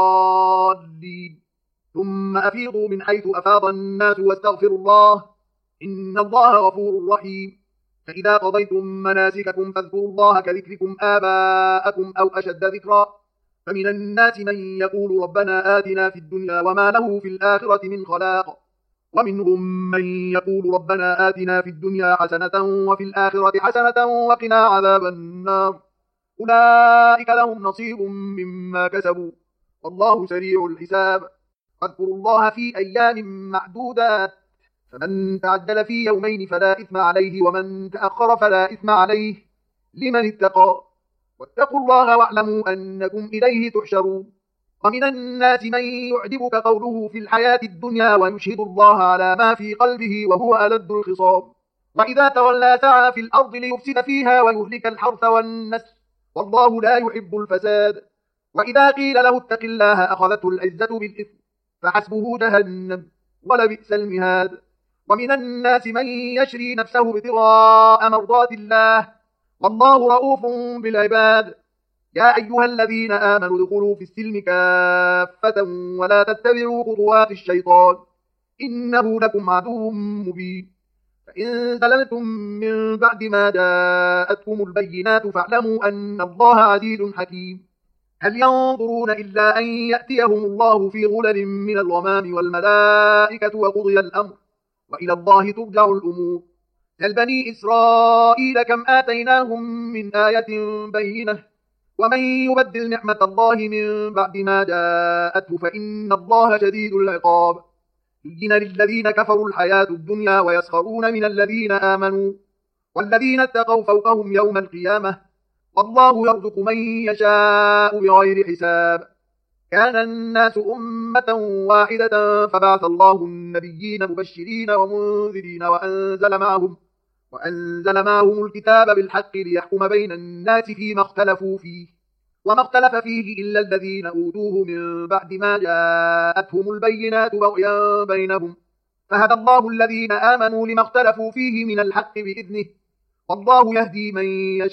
الضالين ثم أفيضوا من حيث أفاض الناس واستغفروا الله إن الله غفور رحيم. فإذا قضيتم مناسككم فاذكروا الله كذكركم آباءكم أو أشد ذكرا فمن الناس من يقول ربنا آتنا في الدنيا وما له في الآخرة من خلاق ومنهم من يقول ربنا آتنا في الدنيا حسنة وفي الآخرة حسنة وقنا عذاب النار أولئك لهم نصيب مما كسبوا والله سريع الحساب. واذكروا الله في أيام معدودات فمن تعجل في يومين فلا إثم عليه ومن تأخر فلا إثم عليه لمن اتقى واتقوا الله واعلموا أنكم إليه تحشرون. ومن الناس من يعجبك قوله في الحياة الدنيا ويشهد الله على ما في قلبه وهو ألد الخصام وإذا تولى سعى في الأرض ليفسد فيها ويهلك الحرث والنسل والله لا يحب الفساد وإذا قيل له اتق الله أخذته العزة بالإثم فحسبه جهنم ولبئس المهاد ومن الناس من يشري نفسه ابتغاء مرضات الله والله رؤوف بالعباد يا أيها الذين آمنوا ادخلوا في السلم كافة ولا تتبعوا خطوات الشيطان إنه لكم عدو مبين فإن زللتم من بعد ما جاءتكم البينات فاعلموا أن الله عزيز حكيم هل ينظرون إلا أن يأتيهم الله في غلل من الغمام والملائكة وقضي الأمر وإلى الله ترجع الأمور هل بني إسرائيل كم آتيناهم من آية بينة ومن يبدل نعمة الله من بعد ما جاءته فإن الله شديد العقاب زين للذين كفروا الحياة الدنيا ويسخرون من الذين آمنوا والذين اتقوا فوقهم يوم القيامة والله يرزق من يشاء بغير حساب كان الناس أمة واحدة فبعث الله النبيين مبشرين ومنذرين وأنزل معهم وأنزل معهم الكتاب بالحق ليحكم بين الناس فيما اختلفوا فيه وما اختلف فيه إلا الذين أوتوه من بعد ما جاءتهم البينات بغيا بينهم فهدى الله الذين آمنوا لما اختلفوا فيه من الحق بإذنه والله يهدي من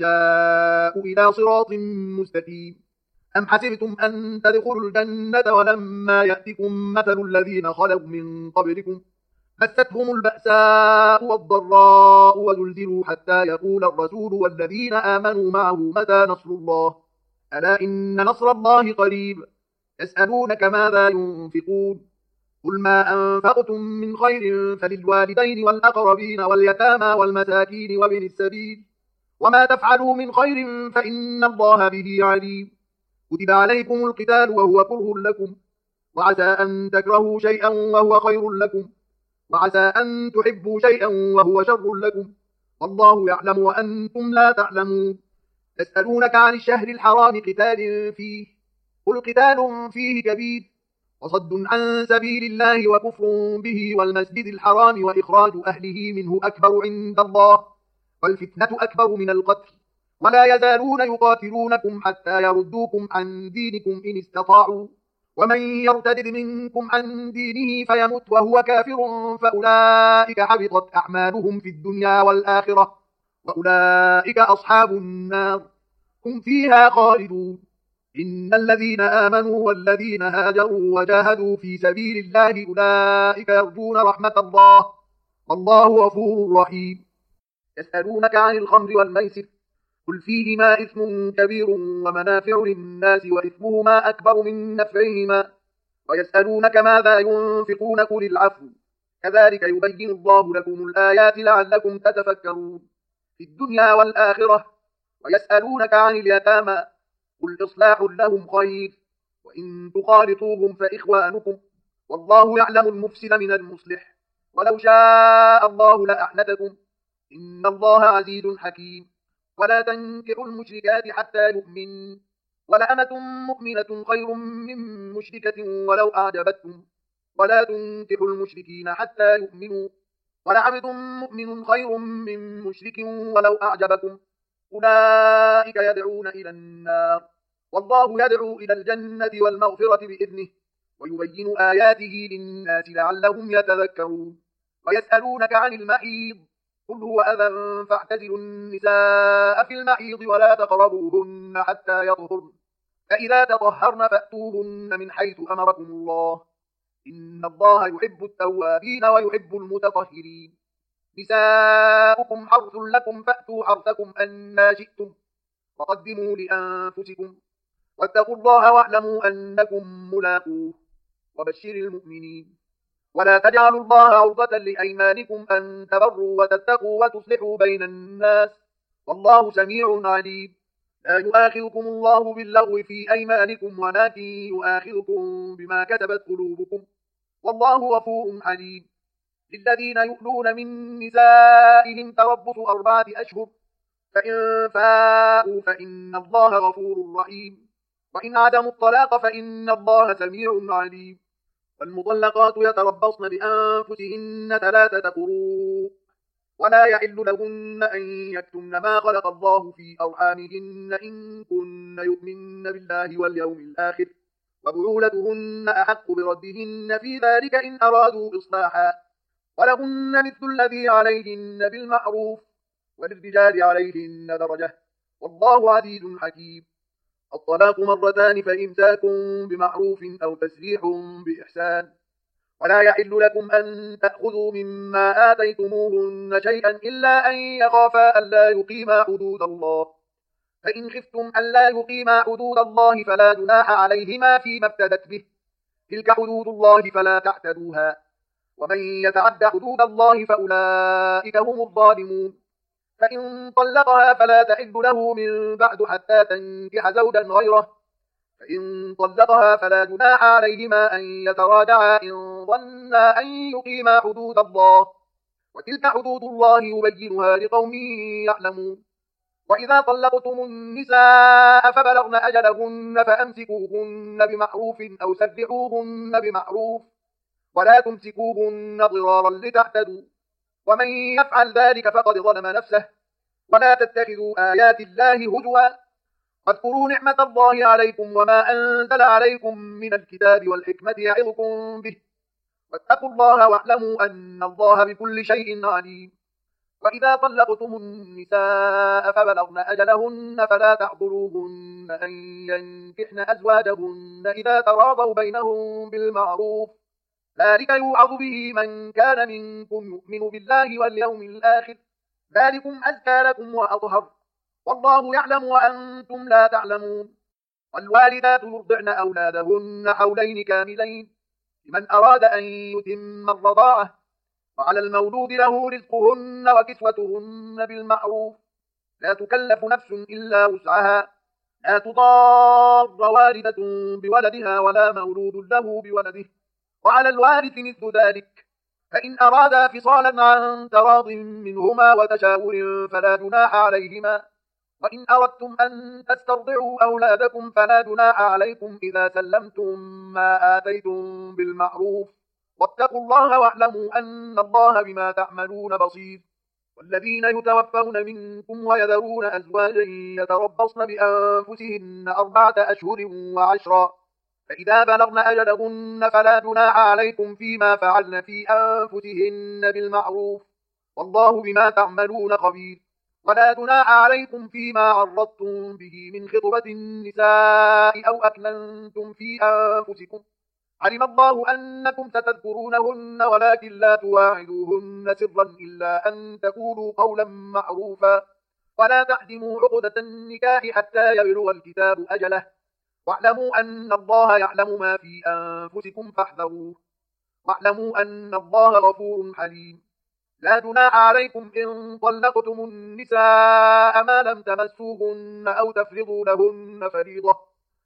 يشاء إلى صراط مستقيم أم حسبتم أن تدخلوا الجنة ولما يأتكم مثل الذين خلوا من قبلكم مستهم البأساء والضراء وزلزلوا حتى يقول الرسول والذين آمنوا معه متى نصر الله ألا إن نصر الله قريب يسألونك ماذا ينفقون قل ما أنفقتم من خير فللوالدين والأقربين واليتامى والمساكين وابن السبيل وما تفعلوا من خير فإن الله به عليم كتب عليكم القتال وهو كره لكم وعسى أن تكرهوا شيئا وهو خير لكم وعسى أن تحبوا شيئا وهو شر لكم والله يعلم وأنتم لا تعلمون يسألونك عن الشهر الحرام قتال فيه قل قتال فيه كبير وصد عن سبيل الله وكفر به والمسجد الحرام وإخراج أهله منه أكبر عند الله والفتنة أكبر من القتل ولا يزالون يقاتلونكم حتى يردوكم عن دينكم إن استطاعوا ومن يرتد منكم عن دينه فيمت وهو كافر فأولئك حبطت أعمالهم في الدنيا والآخرة وأولئك أصحاب النار هم فيها خالدون إن الذين آمنوا والذين هاجروا وجاهدوا في سبيل الله أولئك يرجون رحمة الله والله غفور رحيم يسألونك عن الخمر والميسر قل فيهما إثم كبير ومنافع للناس وإثمهما أكبر من نفعهما ويسألونك ماذا ينفقون قل العفو كذلك يبين الله لكم الآيات لعلكم تتفكرون في الدنيا والآخرة ويسألونك عن اليتامى قل إصلاح لهم خير وإن تخالطوهم فإخوانكم والله يعلم المفسد من المصلح ولو شاء الله لأعنتكم إن الله عزيز حكيم ولا تنكحوا المشركات حتى يؤمن ولأمة مؤمنة خير من مشركة ولو أعجبتكم ولا تنكحوا المشركين حتى يؤمنوا ولعبد مؤمن خير من مشرك ولو أعجبكم أولئك يدعون إلى النار والله يدعو إلى الجنة والمغفرة بإذنه ويبين آياته للناس لعلهم يتذكرون ويسألونك عن المحيض قل هو أذى فاعتزلوا النساء في المحيض ولا تقربوهن حتى يطهرن فإذا تطهرن فأتوهن من حيث أمركم الله إن الله يحب التوابين ويحب المتطهرين نساؤكم حرث لكم فأتوا حرثكم أنى شئتم وقدموا لأنفسكم واتقوا الله واعلموا أنكم ملاقوه وبشر المؤمنين ولا تجعلوا الله عرضة لأيمانكم أن تبروا وتتقوا وتصلحوا بين الناس والله سميع عليم لا يؤاخذكم الله باللغو في أيمانكم ولكن يؤاخذكم بما كتبت قلوبكم والله غفور حليم للذين يؤلون من نسائهم تربص أربعة أشهر فإن فاءوا فإن الله غفور رحيم وإن عدموا الطلاق فإن الله سميع عليم. والمطلقات يتربصن بأنفسهن ثلاثة قروء ولا يحل لهن أن يكتمن ما خلق الله في أرحامهن إن كن يؤمن بالله واليوم الآخر وبعولتهن أحق بردهن في ذلك إن أرادوا إصلاحا ولهن مثل الذي عليهن بالمعروف وللرجال عليهن درجة والله عزيز حكيم. الطلاق مرتان فإمساك بمعروف أو تسريح بإحسان ولا يحل لكم أن تأخذوا مما آتيتموهن شيئا إلا أن يخافا ألا يقيما حدود الله فإن خفتم ألا يقيما حدود الله فلا جناح عليهما فيما افتدت به تلك حدود الله فلا تعتدوها ومن يتعد حدود الله فأولئك هم الظالمون. فإن طلقها فلا تحل له من بعد حتى تنكح زوجا غيره فإن طلقها فلا جناح عليهما أن يتراجعا إن ظنا أن يقيما حدود الله وتلك حدود الله يبينها لقوم يعلمون. وإذا طلقتم النساء فبلغن أجلهن فأمسكوهن بمعروف أو سرحوهن بمعروف ولا تمسكوهن ضرارا لتعتدوا ومن يفعل ذلك فقد ظلم نفسه ولا تتخذوا آيات الله هزوا واذكروا نعمة الله عليكم وما أنزل عليكم من الكتاب والحكمة يعظكم به واتقوا الله واعلموا أن الله بكل شيء عليم. وإذا طلقتم النساء فبلغن أجلهن فلا تعذروهن أن ينكحن أزواجهن إذا تراضوا بينهم بالمعروف ذلك يوعظ به من كان منكم يؤمن بالله واليوم الآخر ذلكم أزكى لكم وأطهر والله يعلم وأنتم لا تعلمون. والوالدات يرضعن أولادهن حولين كاملين لمن أراد أن يتم الرضاعة وعلى المولود له رزقهن وكسوتهن بالمعروف لا تكلف نفس إلا وسعها لا تضار والدة بولدها ولا مولود له بولده وعلى الوارث مثل ذلك فإن أرادا فصالا عن تراض منهما وتشاور فلا جناح عليهما. وإن أردتم أن تسترضعوا أولادكم فلا جناح عليكم إذا سلمتم ما آتيتم بالمعروف واتقوا الله واعلموا أن الله بما تعملون بصير. والذين يتوفون منكم ويذرون أزواجا يتربصن بأنفسهن أربعة أشهر وعشرا فإذا بلغن أجلهن فلا جناح عليكم فيما فعلن في أنفسهن بالمعروف والله بما تعملون خبير. ولا جناح عليكم فيما عرضتم به من خطبة النساء أو أكننتم في أنفسكم علم الله أنكم ستذكرونهن ولكن لا تواعدوهن سرا إلا أن تقولوا قولا معروفا ولا تحزموا عقدة النكاح حتى يبلغ الكتاب أجله واعلموا أن الله يعلم ما في أنفسكم فاحذروه واعلموا أن الله غفور حليم. لا جناح عليكم إن طلقتم النساء ما لم تمسوهن أو تفرضوا لهن فريضة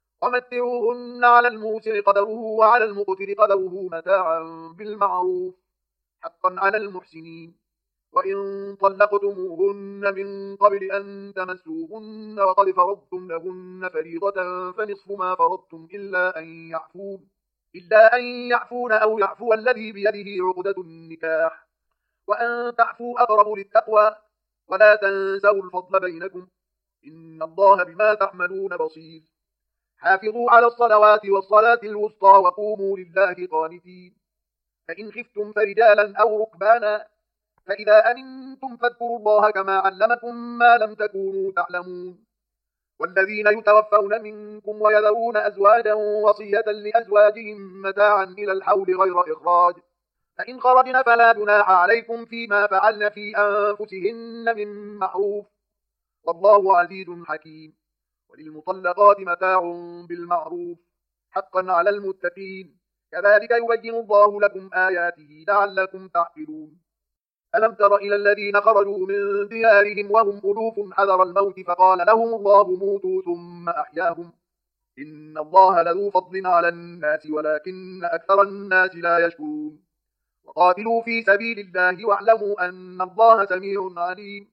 ومتعوهن على الموسع قدره وعلى المقتر قدره متاعا بالمعروف حقا على المحسنين. وإن طلقتموهن من قبل أن تمسوهن وقد فرضتم لهن فريضة فنصف ما فرضتم إلا أن يعفون إلا أن يعفون أو يعفو الذي بيده عقدة النكاح وأن تعفوا أقرب للتقوى ولا تنسوا الفضل بينكم إن الله بما تعملون بصير. حافظوا على الصلوات والصلاة الوسطى وقوموا لله قانتين. فإن خفتم فرجالا أو ركبانا فإذا أمنتم فاذكروا الله كما علمكم ما لم تكونوا تعلمون. والذين يتوفون منكم ويذرون أزواجا وصية لأزواجهم متاعا إلى الحول غير إخراج فإن خرجن فلا جناح عليكم فيما فعلن في أنفسهن من معروف والله عزيز حكيم. وللمطلقات متاع بالمعروف حقا على المتقين كذلك يبين الله لكم آياته لعلكم تعقلون. ألم تر إلى الذين خرجوا من ديارهم وهم ألوف حذر الموت فقال لهم الله موتوا ثم أحياهم إن الله لذو فضل على الناس ولكن أكثر الناس لا يشكرون. وقاتلوا في سبيل الله واعلموا أن الله سميع عليم.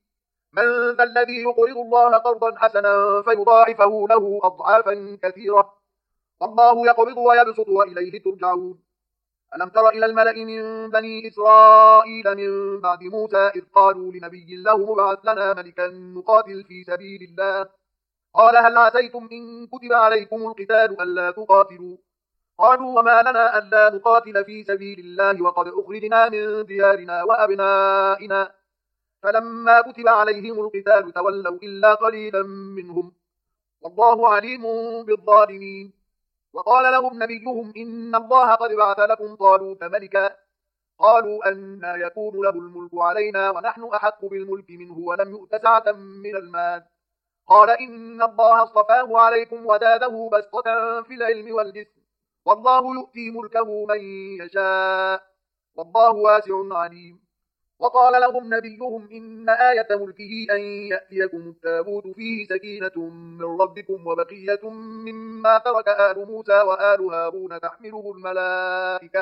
من ذا الذي يقرض الله قرضا حسنا فيضاعفه له أضعافا كثيرة والله يقبض ويبسط وإليه ترجعون. ألم تر إلى الملأ من بني إسرائيل من بعد موسى إذ قالوا لنبي له ابعث لنا ملكا نقاتل في سبيل الله قال هل عسيتم إن كتب عليكم القتال ألا تقاتلوا قالوا وما لنا ألا نقاتل في سبيل الله وقد أخرجنا من ديارنا وأبنائنا فلما كتب عليهم القتال تولوا إلا قليلا منهم والله عليم بالظالمين. وقال لهم نبيهم إن الله قد بعث لكم طالوت ملكا قالوا أنى يكون له الملك علينا ونحن أحق بالملك منه ولم يؤت سعة من المال قال إن الله اصطفاه عليكم وزاده بسطة في العلم والجسم والله يؤتي ملكه من يشاء والله واسع عليم. وقال لهم نبيهم إن آية ملكه أن يأتيكم التابوت فيه سكينة من ربكم وبقية مما ترك آل موسى وآل هارون تحمله الملائكة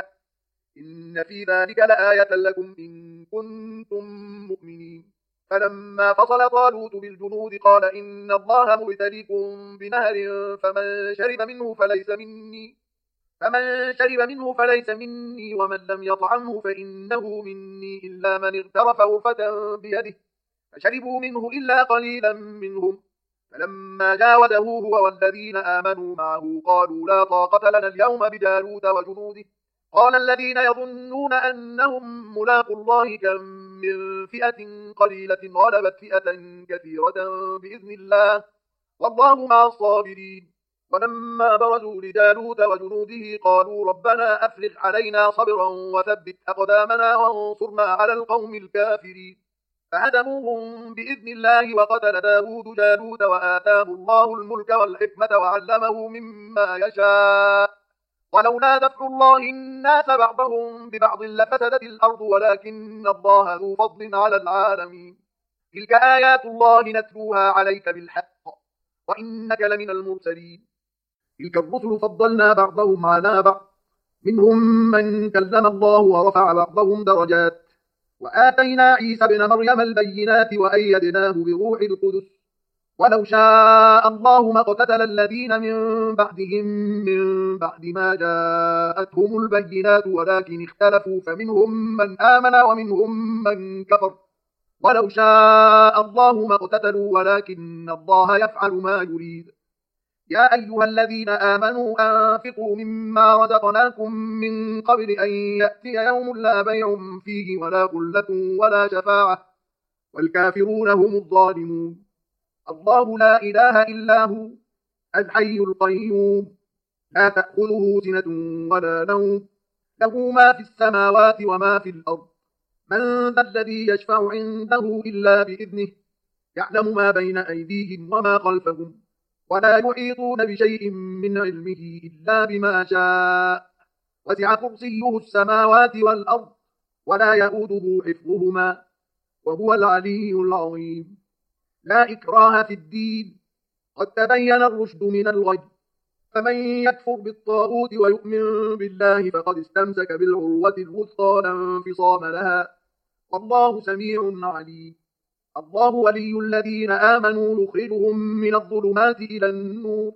إن في ذلك لآية لكم إن كنتم مؤمنين. فلما فصل طالوت بالجنود قال إن الله مبتليكم بنهر فمن شرب منه فليس مني فمن شرب منه فليس مني ومن لم يطعمه فإنه مني إلا من اغترف غرفة بيده فشربوا منه إلا قليلا منهم فلما جاوزه هو والذين آمنوا معه قالوا لا طاقة لنا اليوم بجالوت وجنوده قال الذين يظنون أنهم ملاقوا الله كم من فئة قليلة غلبت فئة كثيرة بإذن الله والله مع الصابرين. ولما برزوا لجالوت وجنوده قالوا ربنا أفرغ علينا صبرا وثبت أقدامنا وانصرنا على القوم الكافرين فهزموهم بإذن الله وقتل داود جالوت وآتاه الله الملك والحكمة وعلمه مما يشاء ولولا دفع الله الناس بعضهم ببعض لفسدت الأرض ولكن الله ذو فضل على العالمين. تلك آيات الله نتلوها عليك بالحق وإنك لمن المرسلين. تلك الرسل فضلنا بعضهم على بعض منهم من كلم الله ورفع بعضهم درجات وآتينا عيسى ابن مريم البينات وأيدناه بروح القدس ولو شاء الله ما اقتتل الذين من بعدهم من بعد ما جاءتهم البينات ولكن اختلفوا فمنهم من آمن ومنهم من كفر ولو شاء الله ما اقتتلوا ولكن الله يفعل ما يريد. يا أيها الذين آمنوا أنفقوا مما رزقناكم من قبل أن يأتي يوم لا بيع فيه ولا قلة ولا شفاعة والكافرون هم الظالمون. الله لا إله إلا هو الحي القيوم لا تأخذه سنة ولا نوم له ما في السماوات وما في الأرض من ذا الذي يشفع عنده إلا بإذنه يعلم ما بين أيديهم وما خلفهم ولا يحيطون بشيء من علمه إلا بما شاء وسع كرسيه السماوات والأرض ولا يؤوده حفظهما وهو العلي العظيم. لا إكراه في الدين قد تبين الرشد من الغي فمن يكفر بالطاغوت ويؤمن بالله فقد استمسك بالعروة الوثقى لا انفصام لها والله سميع عليم. الله ولي الذين آمنوا يخرجهم من الظلمات إلى النور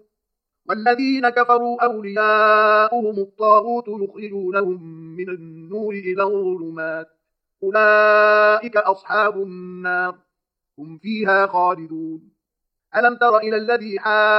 والذين كفروا أولياؤهم الطاغوت يخرجونهم من النور إلى الظلمات أولئك أصحاب النار هم فيها خالدون. ألم تر إلى الذي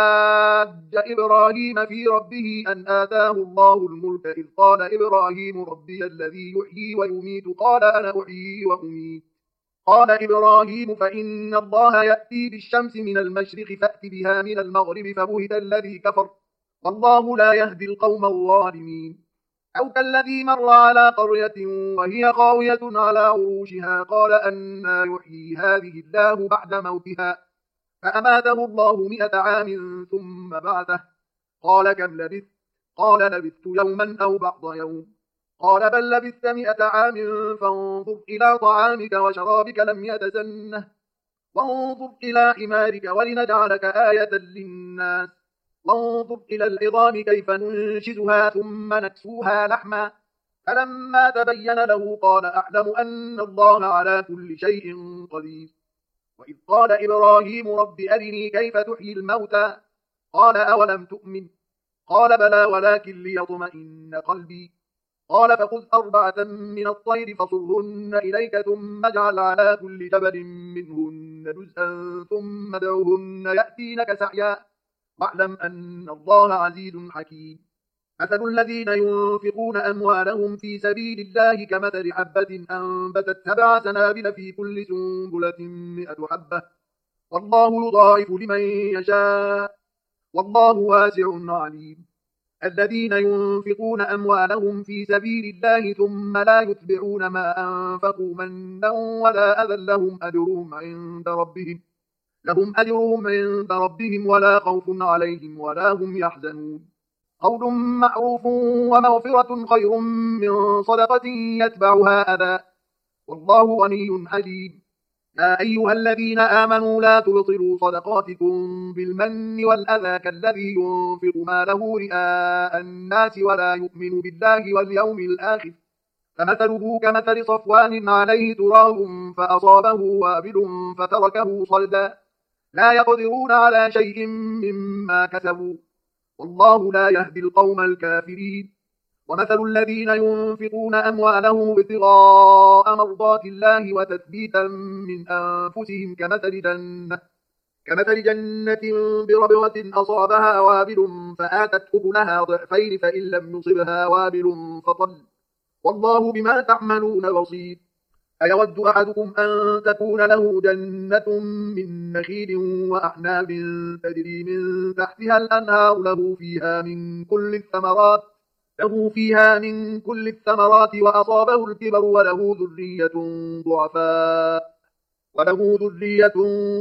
حاج إبراهيم في ربه أن آتاه الله الملك إذ قال إبراهيم ربي الذي يحيي ويميت قال أنا أحيي وأميت قال إبراهيم فإن الله يأتي بالشمس من المشرق فأت بها من المغرب فبهت الذي كفر والله لا يهدي القوم الظالمين. أو كالذي مر على قرية وهي خاوية على عروشها قال أنى يحيي هذه الله بعد موتها فأماته الله مئة عام ثم بعثه قال كم لبثت قال لبثت يوما أو بعض يوم قال بل لبثت مئة عام فانظر إلى طعامك وشرابك لم يتسنه وانظر إلى حمارك ولنجعلك آية للناس وانظر إلى العظام كيف ننشزها ثم نكسوها لحما فلما تبين له قال أعلم أن الله على كل شيء قدير. وإذ قال إبراهيم رب أرني كيف تحيي الموتى قال أولم تؤمن قال بلى ولكن ليطمئن قلبي قال فخذ أربعة من الطير فصرهن إليك ثم اجعل على كل جبل منهن جزءا ثم ادعوهن يأتينك سعيا واعلم أن الله عزيز حكيم مثل الذين ينفقون أموالهم في سبيل الله كمثل حبة أنبتت سبع سنابل في كل سنبلة مئة حبة والله يضاعف لمن يشاء والله واسع عليم الذين ينفقون أموالهم في سبيل الله ثم لا يتبعون ما أنفقوا منا ولا أذى لهم أجرهم عند ربهم لهم أجرهم عند ربهم ولا خوف عليهم ولا هم يحزنون قول معروف ومغفرة خير من صدقة يتبعها أذى والله غني حليم يا أيها الذين آمنوا لا تبطلوا صدقاتكم بالمن والأذى كالذي ينفق ماله رئاء الناس ولا يؤمن بالله واليوم الآخر فمثله كمثل صفوان عليه تراب فأصابه وابل فتركه صلدا لا يقدرون على شيء مما كسبوا والله لا يهدي القوم الكافرين ومثل الذين ينفقون أموالهم ابتغاء مرضات الله وتثبيتا من أنفسهم كمثل جنة كمثل جنة بربوة أصابها وابل فآتت أكلها ضعفين فإن لم يصبها وابل فطل والله بما تعملون بصير أيود أحدكم أن تكون له جنة من نخيل وأعناب تجري من تحتها الأنهار له فيها من كل الثمرات له فيها من كل الثمرات وأصابه الكبر وله ذرية ضعفاء وله ذرية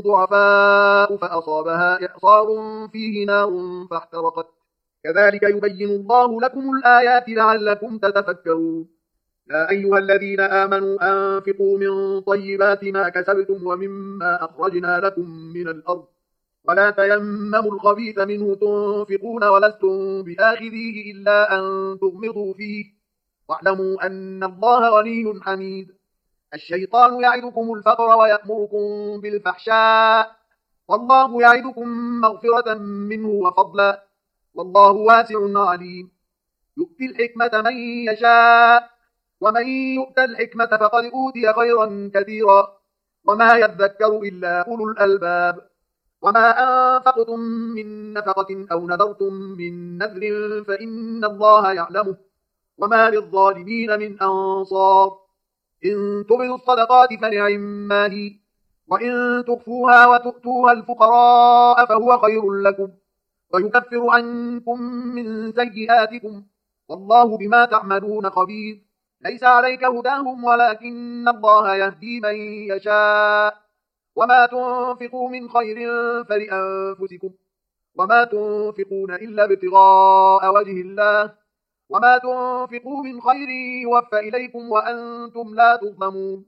ضعفاء فأصابها إعصار فيه نار فاحترقت كذلك يبين الله لكم الآيات لعلكم تتفكرون يا أيها الذين آمنوا أنفقوا من طيبات ما كسبتم ومما أخرجنا لكم من الأرض ولا تيمموا الخبيث منه تنفقون ولستم بآخذيه إلا أن تغمضوا فيه واعلموا أن الله غني حميد الشيطان يعدكم الفقر ويأمركم بالفحشاء والله يعدكم مغفرة منه وفضلا والله واسع عليم يؤتي الحكمة من يشاء ومن يؤت الحكمة فقد أوتي خيرا كثيرا وما يذكر إلا أولو الألباب وما أنفقتم من نفقة أو نذرتم من نذر فإن الله يعلمه وما للظالمين من أنصار إن تبدوا الصدقات فنعما هي وإن تخفوها وتؤتوها الفقراء فهو خير لكم ويكفر عنكم من سيئاتكم والله بما تعملون خبير ليس عليك هداهم ولكن الله يهدي من يشاء وما تنفقوا من خير فلأنفسكم وما تنفقون إلا ابتغاء وجه الله وما تنفقوا من خير يوفى إليكم وأنتم لا تظلمون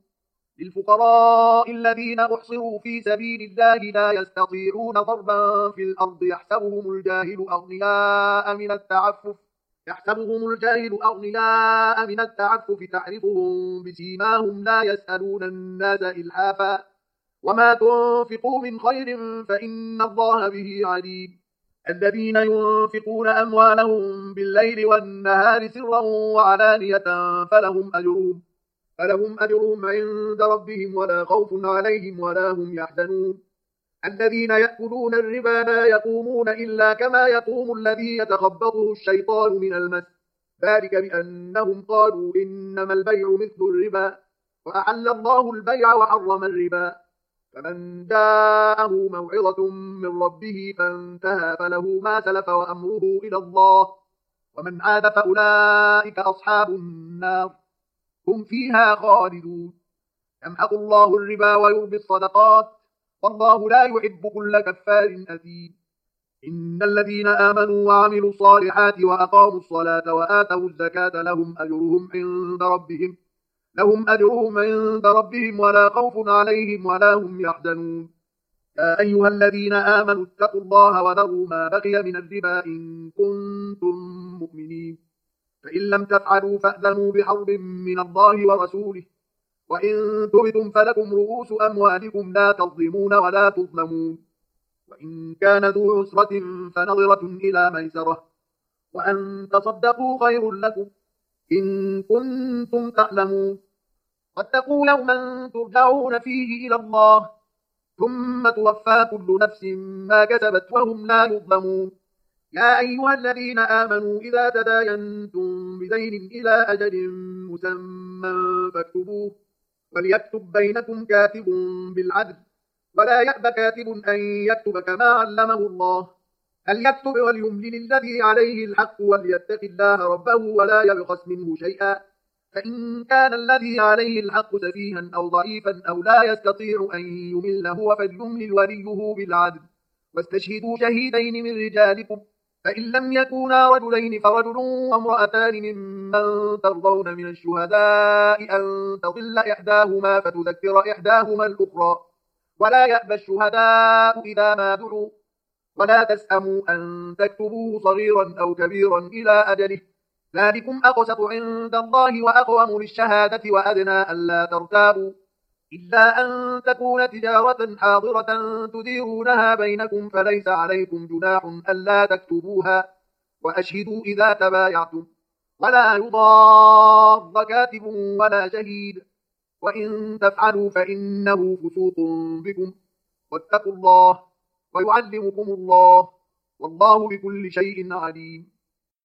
للفقراء الذين أحصروا في سبيل الله لا يستطيعون ضربا في الأرض يحسبهم الجاهل أغنياء من التعفف يحسبهم الجاهل أغنياء من التعفف تعرفهم بسيماهم لا يسألون الناس إلحافا وما تنفقوا من خير فإن الله به عليم الذين ينفقون أموالهم بالليل والنهار سرا وعلانية فلهم أجرهم فلهم أجرهم عند ربهم ولا خوف عليهم ولا هم يحزنون الذين يأكلون الربا لا يقومون إلا كما يقوم الذي يتخبطه الشيطان من المس ذلك بأنهم قالوا إنما البيع مثل الربا وأحل الله البيع وحرم الربا فمن جاءه موعظة من ربه فانتهى فله ما سلف وأمره إلى الله ومن عاد فأولئك أصحاب النار هم فيها خالدون يمحق الله الربا ويربي الصدقات والله لا يحب كل كفار أثيم إن الذين آمنوا وعملوا الصالحات وأقاموا الصلاة وآتوا الزكاة لهم أجرهم عند ربهم لهم أجرهم عند ربهم ولا خوف عليهم ولا هم يحزنون يا أيها الذين آمنوا اتقوا الله وذروا ما بقي من الربا إن كنتم مؤمنين فإن لم تفعلوا فأذنوا بحرب من الله ورسوله وإن تبتم فلكم رؤوس أموالكم لا تظلمون ولا تظلمون. وإن كان ذو عسرة فنظرة إلى ميسرة، وأن تصدقوا خير لكم إن كنتم تعلمون. واتقوا يوما ترجعون فيه إلى الله ثم توفى كل نفس ما كسبت وهم لا يظلمون. يا أيها الذين آمنوا إذا تداينتم بدين إلى أجل مسمى فاكتبوه، وليكتب بينكم كاتب بالعدل ولا يأب كاتب أن يكتب كما علمه الله. هل يكتب وليملل الذي عليه الحق وليتق الله ربه ولا يبخس منه شيئا، فإن كان الذي عليه الحق سفيها أو ضعيفا أو لا يستطيع أن يمل هو فليملل وليه بالعدل، واستشهدوا شهيدين من رجالكم، فإن لم يكونا رجلين فرجل وامرأتان ممن ترضون من الشهداء أن تضل إحداهما فتذكر إحداهما الأخرى، ولا يأبى الشهداء إذا ما دعوا، ولا تسأموا أن تكتبوه صغيرا أو كبيرا إلى أجله، ذلكم أقسط عند الله وأقوم للشهادة وأدنى ألا ترتابوا، إلا أن تكون تجارة حاضرة تديرونها بينكم فليس عليكم جناح ألا تكتبوها، وأشهدوا إذا تبايعتم، ولا يضار كاتب ولا شهيد، وإن تفعلوا فإنه فسوق بكم، واتقوا الله ويعلمكم الله والله بكل شيء عليم.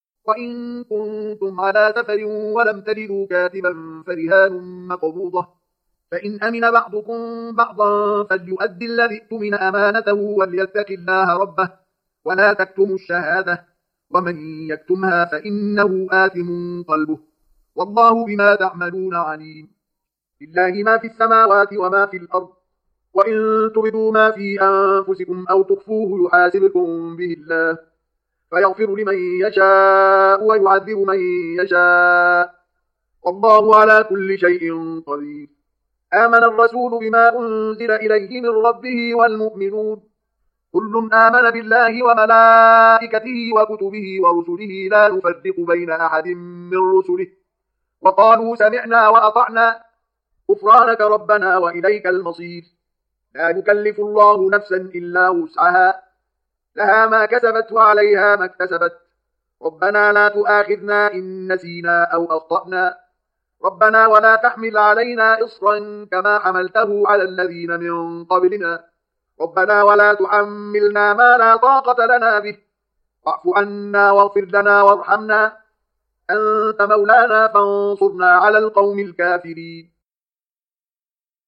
وإن كنتم على سفر ولم تجدوا كاتبا فرهان مقبوضة، فإن أمن بعضكم بعضا فليؤدي الذي اؤتمن أمانته وليتق الله ربه ولا تكتموا الشهادة، ومن يكتمها فإنه آثم قلبه والله بما تعملون عليم. لله ما في السماوات وما في الأرض، وإن تبدوا ما في أنفسكم أو تخفوه يحاسبكم به الله فيغفر لمن يشاء ويعذب من يشاء، والله على كل شيء قدير. آمن الرسول بما أنزل إليه من ربه والمؤمنون كل آمن بالله وملائكته وكتبه ورسله لا نفرق بين أحد من رسله وقالوا سمعنا وأطعنا غفرانك ربنا وإليك المصير. لا يكلف الله نفسا إلا وسعها، لها ما كسبت وعليها ما اكتسبت، ربنا لا تؤاخذنا إن نسينا أو أخطأنا، ربنا ولا تحمل علينا إصرا كما حملته على الذين من قبلنا، ربنا ولا تحملنا ما لا طاقة لنا به، واعف عنا واغفر لنا وارحمنا أنت مولانا فانصرنا على القوم الكافرين.